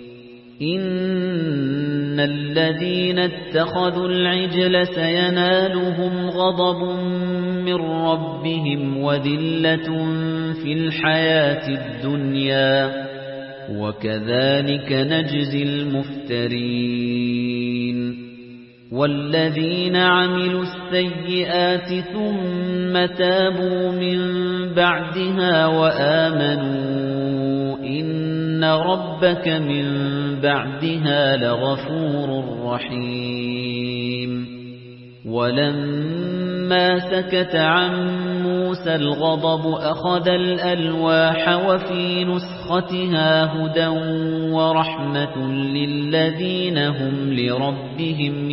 إن الذين اتخذوا العجل سينالهم غضب من ربهم وذلة في الحياة الدنيا وكذلك نجزي المفترين والذين عملوا السيئات ثم تابوا من بعدها وآمنوا إن ربك من بعدها لغفور رحيم ولما سكت عن موسى الغضب أخذ الألواح وفي نسختها هدى ورحمة للذين هم لربهم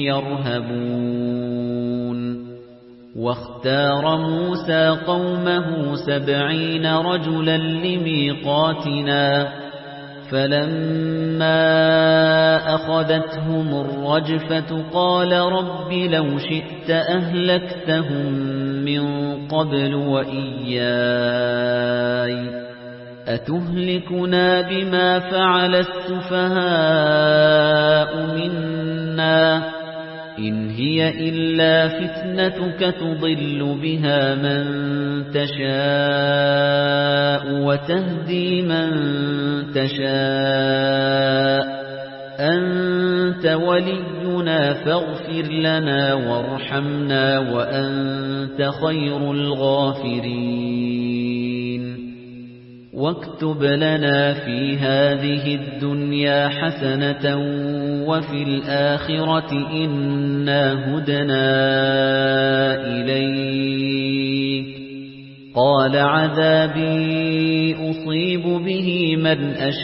يرهبون واختار موسى قومه سبعين رجلا لميقاتنا فلما أخذتهم الرجفة قال رب لو شئت أهلكتهم من قبل وإياي أتهلكنا بما فعل السفهاء منا إن هي إلا فتنتك تضل بها من تشاء وتهدي من تشاء أنت ولينا فاغفر لنا وارحمنا وأنت خير الغافرين واكتب لنا في هذه الدنيا حسنة وفي الآخرة إنا هدنا إليك قال عذابي أصيب به من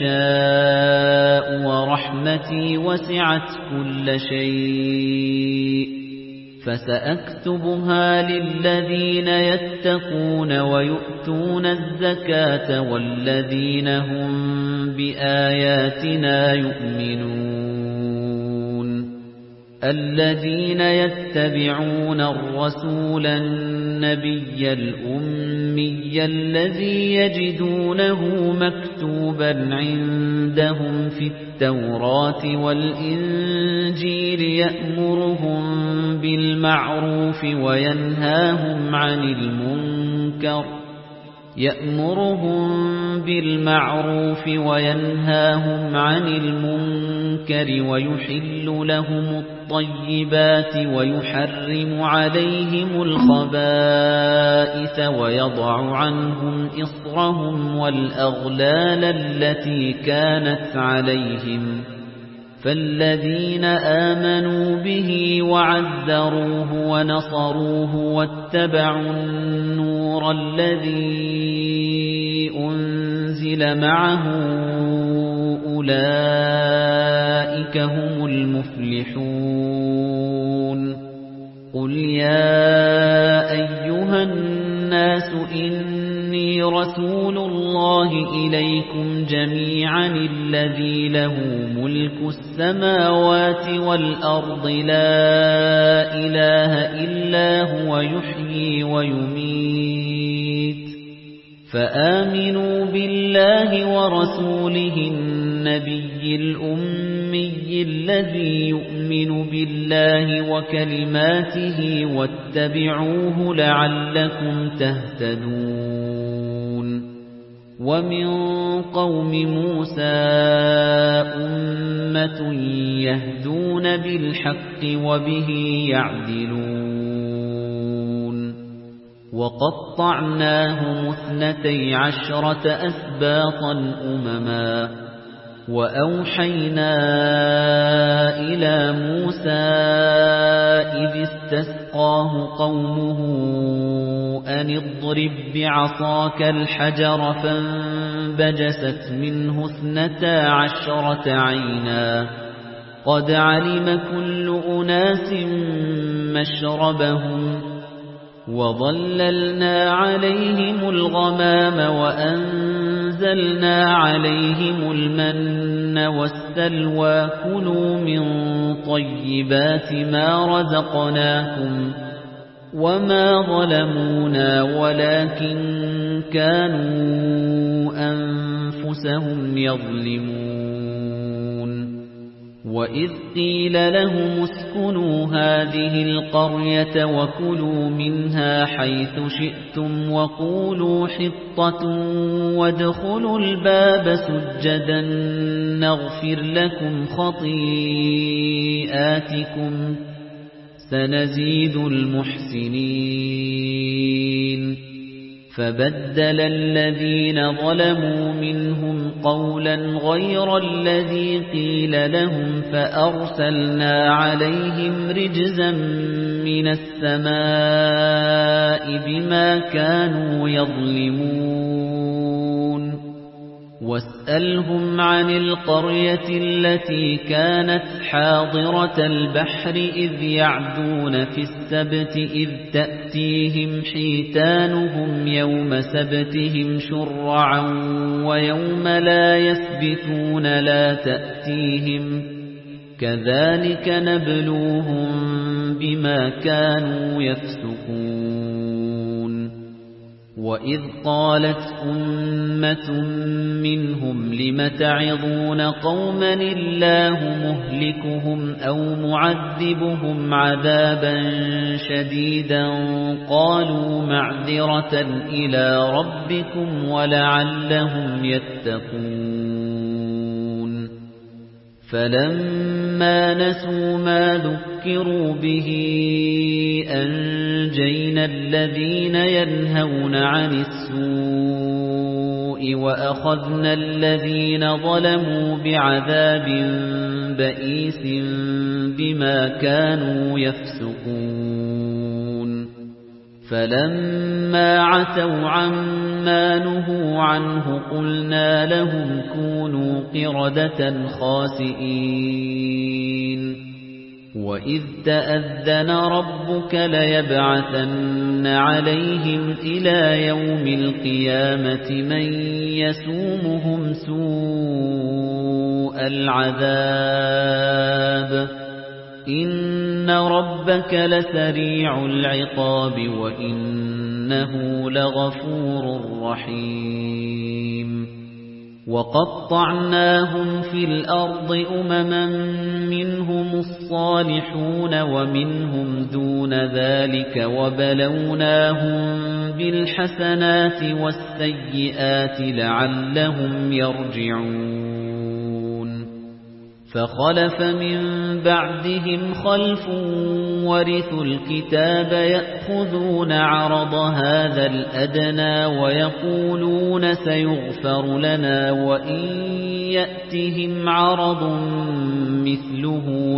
أشاء ورحمتي وسعت كل شيء فسأكتبها للذين يتقون ويؤتون الزكاة والذين هم بآياتنا يؤمنون الذين يتبعون الرسول النبي الأمي الذي يجدونه مكتوبا عندهم في التوراة والإنجيل يأمرهم بالمعروف وينهاهم عن المنكر يأمرهم بالمعروف وينهاهم عن المنكر ويحل لهم الطيبات ويحرم عليهم الخبائث ويضع عنهم إصرهم والأغلال التي كانت عليهم فالذين آمنوا به وعزروه ونصروه واتبعوا النور الذي أنزل معه أولئك هم المفلحون قل يا أيها الناس إني رسول الله إليكم جميعا الذي له ملك السماوات والأرض لا إله إلا هو يحيي ويميت فآمنوا بالله ورسوله النبي الأمي الذي يؤمن بالله وكلماته واتبعوه لعلكم تهتدون ومن قوم موسى أمة يهدون بالحق وبه يعدلون وقطعناهم اثنتي عشرة أسباطا أمما وأوحينا إلى موسى إذ استسقاه قومه أن اضرب بعصاك الحجر فانبجست منه اثنتا عشرة عينا قد علم كل أناس مشربهم وظللنا عليهم الغمام وأنزلنا عليهم المن والسلوى كلوا من طيبات ما رزقناكم وما ظلمونا ولكن كانوا أنفسهم يظلمون وإذ قيل لهم اسكنوا هذه القرية وكلوا منها حيث شئتم وقولوا حطة وادخلوا الباب سجدا نغفر لكم خطيئاتكم سنزيد المحسنين فبدل الذين ظلموا منهم قولا غير الذي قيل لهم فأرسلنا عليهم رجزا من السماء بما كانوا يظلمون واسألهم عن القرية التي كانت حاضرة البحر إذ يعدون في السبت إذ تأتيهم حيتانهم يوم سبتهم شرعا ويوم لا يسبتون لا تأتيهم كذلك نبلوهم بما كانوا يفسقون وإذ قالت أمة منهم لم تعظون قوما الله مهلكهم أو معذبهم عذابا شديدا قالوا معذرة إلى ربكم ولعلهم يتقون فلما نسوا ما ذكروا به أنجينا الذين ينهون عن السوء وأخذنا الذين ظلموا بعذاب بئيس بما كانوا يفسقون فلما عتوا عما نهوا عنه قلنا لهم كونوا قردة خاسئين وإذ تأذن ربك ليبعثن عليهم إلى يوم القيامة من يسومهم سوء العذاب إن ربك لسريع العقاب وإنه لغفور رحيم وقطعناهم في الأرض أمما منهم الصالحون ومنهم دون ذلك وبلوناهم بالحسنات والسيئات لعلهم يرجعون فخلف من بعدهم خلف ورثوا الكتاب يأخذون عرض هذا الأدنى ويقولون سيغفر لنا وإن يأتهم عرض مثله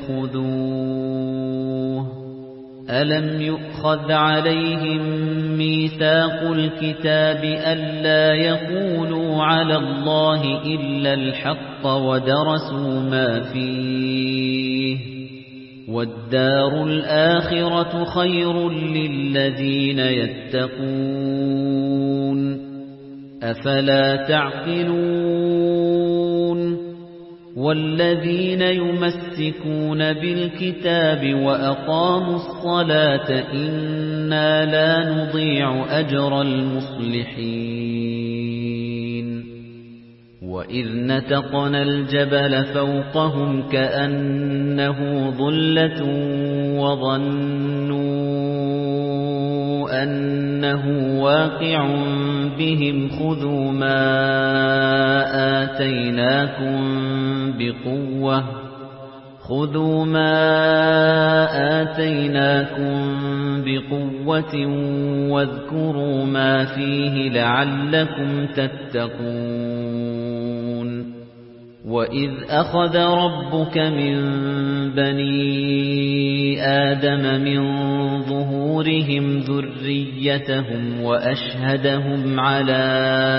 يأخذوه ألم يؤخذ عليهم ميثاق الكتاب ألا يقولوا على الله إلا الحق ودرسوا ما فيه والدار الآخرة خير للذين يتقون أفلا تعقلون والذين يمسكون بالكتاب وأقاموا الصلاة إنا لا نضيع أجر المصلحين وإذ نتقنا الجبل فوقهم كأنه ظلة وظنوا أنه واقع بهم خذوا ما آتيناكم بقوة خذوا ما آتيناكم بقوة واذكروا ما فيه لعلكم تتقون وَإِذْ أَخَذَ رَبُّكَ مِنْ بَنِي آدَمَ مِنْ ظُهُورِهِمْ ذُرِّيَّتَهُمْ وَأَشْهَدَهُمْ عَلَى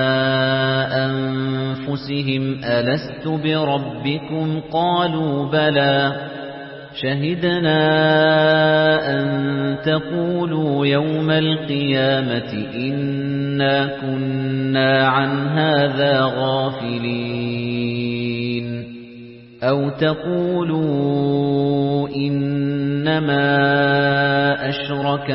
أَنْفُسِهِمْ أَلَسْتُ بِرَبِّكُمْ قَالُوا بَلَى شَهِدْنَا أَن تَقُولُوا يَوْمَ الْقِيَامَةِ إِنَّا كُنَّا عَنْ هَذَا غَافِلِينَ أَوْ تَقُولُوا إِنَّمَا أَشْرَكَ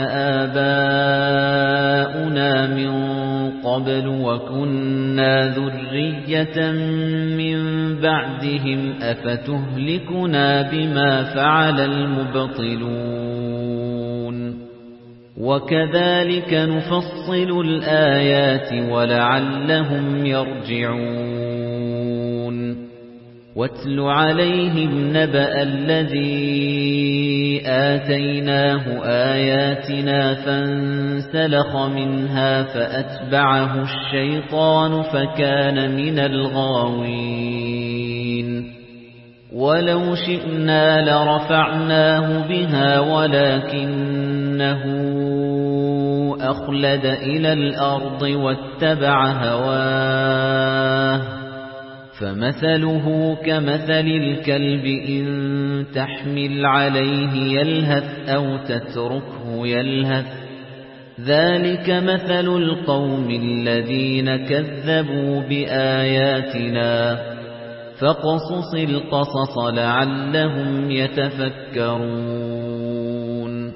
آبَاؤُنَا مِن قَبْلُ وَكُنَّا ذُرِّيَّةً مِّن بَعْدِهِمْ أَفَتُهْلِكُنَا بِمَا فَعَلَ الْمُبْطِلُونَ وَكَذَلِكَ نُفَصِّلُ الْآيَاتِ وَلَعَلَّهُمْ يَرْجِعُونَ وَاتْلُ عَلَيْهِمْ نَبَأَ الَّذِي آتَيْنَاهُ آيَاتِنَا فَانسَلَخَ مِنْهَا فَأَتْبَعَهُ الشَّيْطَانُ فَكَانَ مِنَ الْغَاوِينَ وَلَوْ شِئْنَا لَرَفَعْنَاهُ بِهَا وَلَكِنَّهُ أَخْلَدَ إِلَى الْأَرْضِ وَاتَّبَعَ هَوَاهُ فَمَثَلُهُ كَمَثَلِ الْكَلْبِ إِن تَحْمِلْ عَلَيْهِ يَلْهَثْ أَوْ تَتْرُكْهُ يَلْهَث ذَلِكَ مَثَلُ الْقَوْمِ الَّذِينَ كَذَّبُوا بِآيَاتِنَا فَاقْصُصِ الْقَصَصَ لَعَلَّهُمْ يَتَفَكَّرُونَ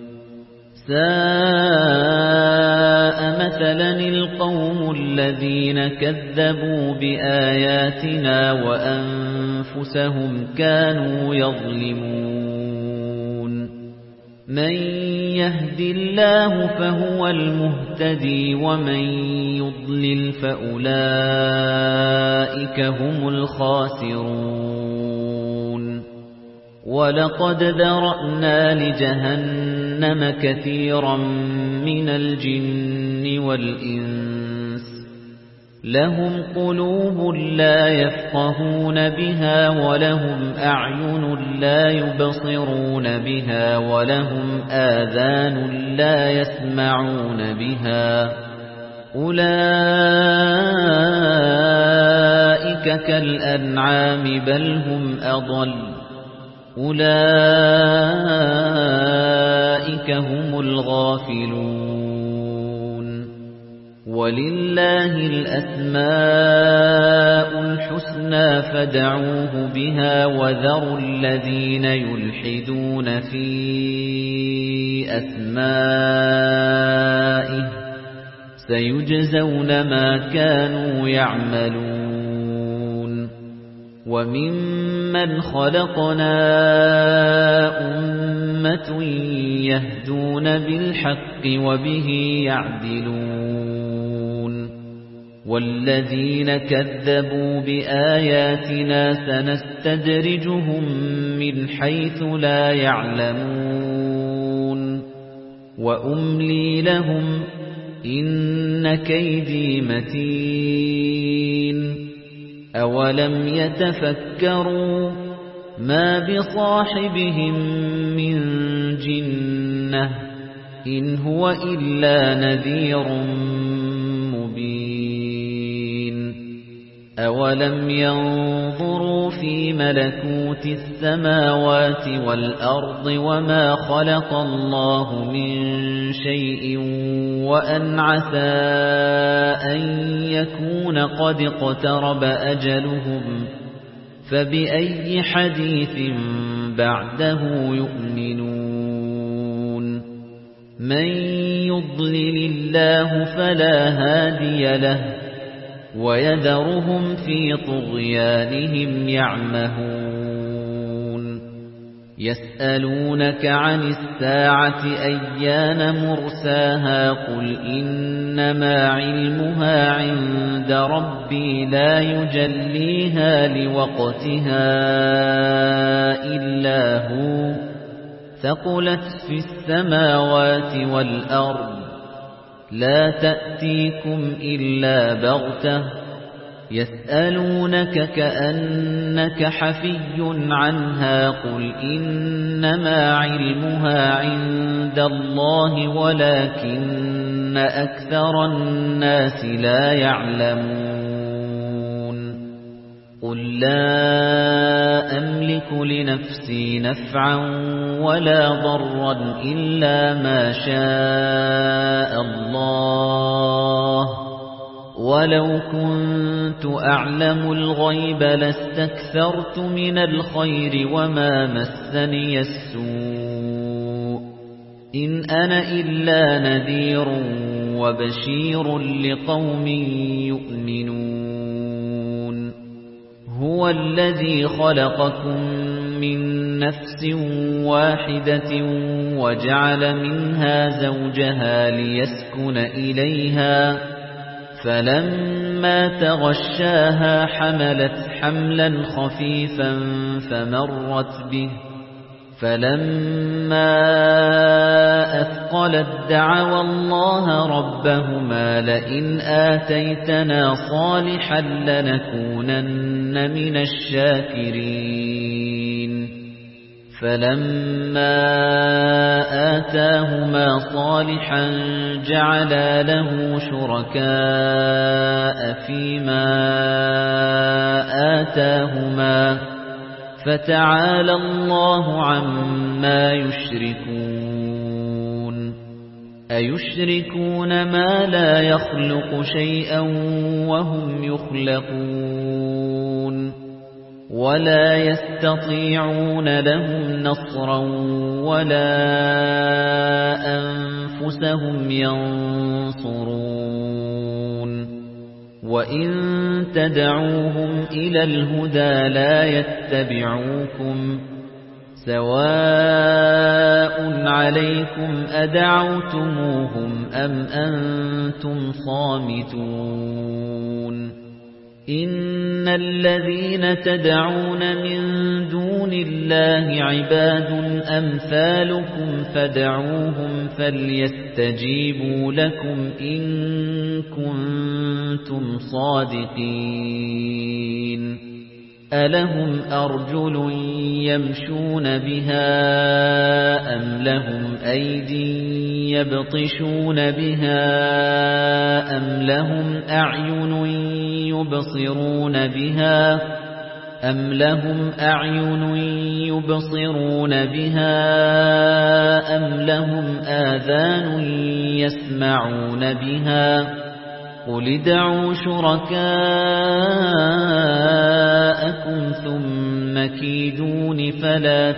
سَاءَ مَثَلًا الْقَوْمُ الَّذِينَ كَذَّبُوا بِآيَاتِنَا وَأَنفُسَهُمْ كَانُوا يَظْلِمُونَ مَن يَهْدِ اللَّهُ فَهُوَ الْمُهْتَدِي وَمَن يُضْلِلْ فَأُولَئِكَ هُمُ الْخَاسِرُونَ وَلَقَدْ ذَرَأْنَا لِجَهَنَّمَ كَثِيرًا مِنَ الْجِنِّ وَالْإِنسِ لَهُمْ قُلُوبٌ لَّا يَفْقَهُونَ بِهَا وَلَهُمْ أَعْيُنٌ لَّا يُبْصِرُونَ بِهَا وَلَهُمْ آذَانٌ لَّا يَسْمَعُونَ بِهَا أُولَئِكَ كَالْأَنْعَامِ بَلْ هُمْ أَضَلُّ أُولَئِكَ هُمُ الْغَافِلُونَ وَلِلَّهِ الْأَسْمَاءُ الْحُسْنَى فَادْعُوهُ بِهَا وَذَرُوا الَّذِينَ يُلْحِدُونَ فِي أَسْمَائِهِ سَيُجْزَوْنَ مَا كَانُوا يَعْمَلُونَ وَمِمَّنْ خَلَقْنَا أُمَّةٌ يَهْدُونَ بِالْحَقِّ وَبِهِ يَعْدِلُونَ وَالَّذِينَ كَذَّبُوا بِآيَاتِنَا سَنَسْتَدْرِجُهُم مِّنْ حَيْثُ لَا يَعْلَمُونَ وَأُمْلِي لَهُمْ إِنَّ كَيْدِي مَتِينٌ أَوَلَمْ يَتَفَكَّرُوا مَا بِصَاحِبِهِم مِّن جِنَّةٍ إِنْ هُوَ إِلَّا نَذِيرٌ مُبِينٌ أَوَلَمْ يَنظُرُوا فِي مَلَكُوتِ السَّمَاوَاتِ وَالْأَرْضِ وَمَا خَلَقَ اللَّهُ مِن شَيْءٍ وَأَنْ عَسَىٰ أَن يَكُونَ قَدِ اقْتَرَبَ أَجَلُهُمْ فَبِأَيِّ حَدِيثٍ بَعْدَهُ يُؤْمِنُونَ مَن يُضْلِلِ اللَّهُ فَلَا هَادِيَ لَهُ وَيَذَرُهُمْ فِي طُغْيَانِهِمْ يَعْمَهُونَ يَسْأَلُونَكَ عَنِ السَّاعَةِ أَيَّانَ مُرْسَاهَا قُلْ إِنَّمَا عِلْمُهَا عِندَ رَبِّي لَا يُجَلِّيهَا لِوَقْتِهَا إِلَّا هُوَ ثَقُلَتْ فِي السَّمَاوَاتِ وَالْأَرْضِ لَا تَأْتِيكُمْ إِلَّا بَغْتَةً يسألونك كأنك حفي عنها قل إنما علمها عند الله ولكن أكثر الناس لا يعلمون قل لا أملك لنفسي نفعا ولا ضرا إلا ما شاء الله وَلَوْ كُنْتُ أَعْلَمُ الْغَيْبَ لَاسْتَكْثَرْتُ مِنَ الْخَيْرِ وَمَا مَسَّنِيَ السُّوءُ إِنْ أَنَا إِلَّا نَذِيرٌ وَبَشِيرٌ لِقَوْمٍ يُؤْمِنُونَ هُوَ الَّذِي خَلَقَكُم مِّن نَّفْسٍ وَاحِدَةٍ وَجَعَلَ مِنْهَا زَوْجَهَا لِيَسْكُنَ إِلَيْهَا فَلَمَّا تَغَشَّاهَا حَمَلَتْ حَمْلًا خَفِيفًا فَمَرَّتْ بِهِ فَلَمَّا أَثْقَلَتْ دَعَوَا اللَّهَ رَبَّهُمَا لَئِنْ آتَيْتَنَا صَالِحًا لَّنَكُونَنَّ مِنَ الشَّاكِرِينَ فَلَمَّا آتَاهُمَا صَالِحًا جَعَلَا لَهُ شُرَكَاءَ فِيمَا آتَاهُمَا فَتَعَالَى اللَّهُ عَمَّا يُشْرِكُونَ أَيُشْرِكُونَ مَا لَا يَخْلُقُ شَيْئًا وَهُمْ يُخْلَقُونَ وَلَا يَسْتَطِيعُونَ لَهُمْ نَصْرًا وَلَا أَنفُسَهُمْ يَنصُرُونَ وَإِن تَدْعُوهُمْ إِلَى الْهُدَى لَا يَتَّبِعُوكُمْ سَوَاءٌ عَلَيْكُمْ أَدَعَوْتُمُوهُمْ أَمْ أَنْتُمْ صَامِتُونَ إِنَّ الَّذِينَ تَدْعُونَ مِن دُونِ اللَّهِ عِبَادٌ أَمْثَالُكُمْ فَادْعُوهُمْ فَلْيَسْتَجِيبُوا لَكُمْ إِن كُنتُمْ صَادِقِينَ أَلَهُمْ أَرْجُلٌ يَمْشُونَ بِهَا أَمْ لَهُمْ أَيْدٍ يَبْطِشُونَ بِهَا أَمْ لَهُمْ أَعْيُنٌ يُبْصِرُونَ بِهَا أَمْ لَهُمْ أَعْيُنٌ يُبْصِرُونَ بِهَا أَمْ لَهُمْ آذَانٌ يَسْمَعُونَ بِهَا قُلِ ادْعُوا شُرَكَاءَكُمْ ثُمَّ كِيدُونِ فَلَا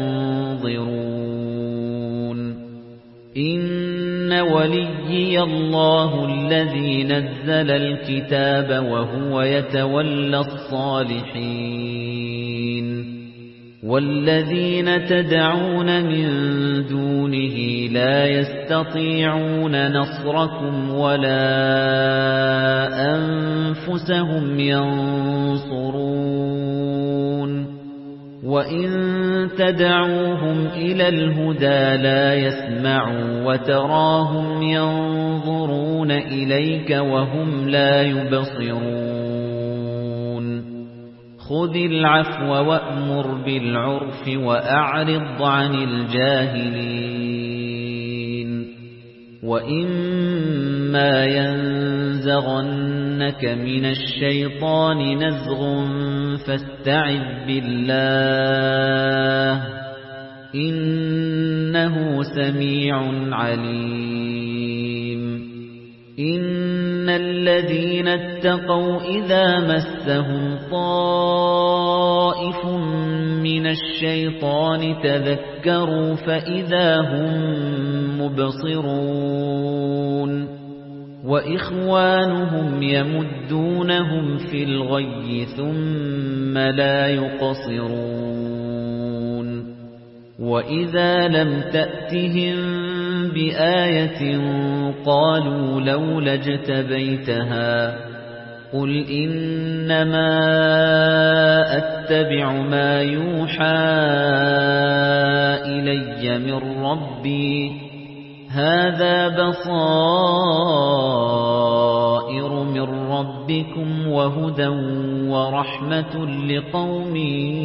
تُنظِرُونَ إِنَّ وَلِيِّيَ اللَّهُ الَّذِي نَزَّلَ الْكِتَابَ وَهُوَ يَتَوَلَّى الصَّالِحِينَ وَالَّذِينَ تَدْعُونَ مِن دُونِهِ لَا يَسْتَطِيعُونَ نَصْرَكُمْ وَلَا أَنفُسَهُمْ يَنصُرُونَ وَإِن تَدْعُوهُمْ إِلَى الْهُدَى لَا يَسْمَعُوا وَتَرَاهُمْ يَنظُرُونَ إِلَيْكَ وَهُمْ لا يُبْصِرُونَ خُذِ الْعَفْوَ وَأْمُرْ بِالْعُرْفِ وَأَعْرِضْ عَنِ الْجَاهِلِينَ وَإِمَّا يَنزَغَنَّكَ مِنَ الشَّيْطَانِ نَزْغٌ فَاسْتَعِذْ بِاللَّهِ إِنَّهُ سَمِيعٌ عَلِيمٌ إِنَّ الَّذِينَ اتَّقَوْا إِذَا مَسَّهُمْ طَائِفٌ مِنَ الشَّيْطَانِ تَذَكَّرُوا فَإِذَا هُمْ مُبْصِرُونَ وَإِخْوَانُهُمْ يَمُدُّونَهُمْ فِي الْغَيِّ ثُمَّ لَا يُقْصِرُونَ وَإِذَا لَمْ تَأْتِهِمْ بِآيَةٍ قَالُوا لَوْلَا اجْتَبَيْتَهَا قُلْ إِنَّمَا أَتَّبِعُ مَا يُوحَى إِلَيَّ مِنْ رَبِّي هَذَا بَصَائِرُ مِنْ رَبِّكُمْ وهدى ورحمة لقوم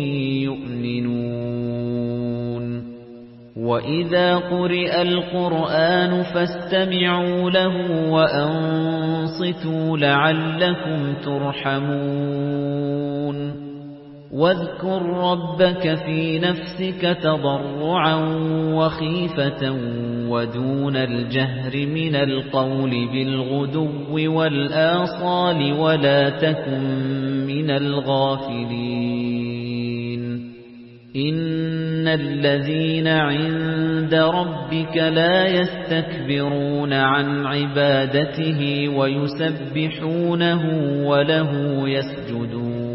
يؤمنون وإذا قرئ القرآن فاستمعوا له وأنصتوا لعلكم ترحمون واذكر ربك في نفسك تضرعا وخيفة ودون الجهر من القول بالغدو والآصال ولا تكن من الغافلين إن الذين عند ربك لا يستكبرون عن عبادته ويسبحونه وله يسجدون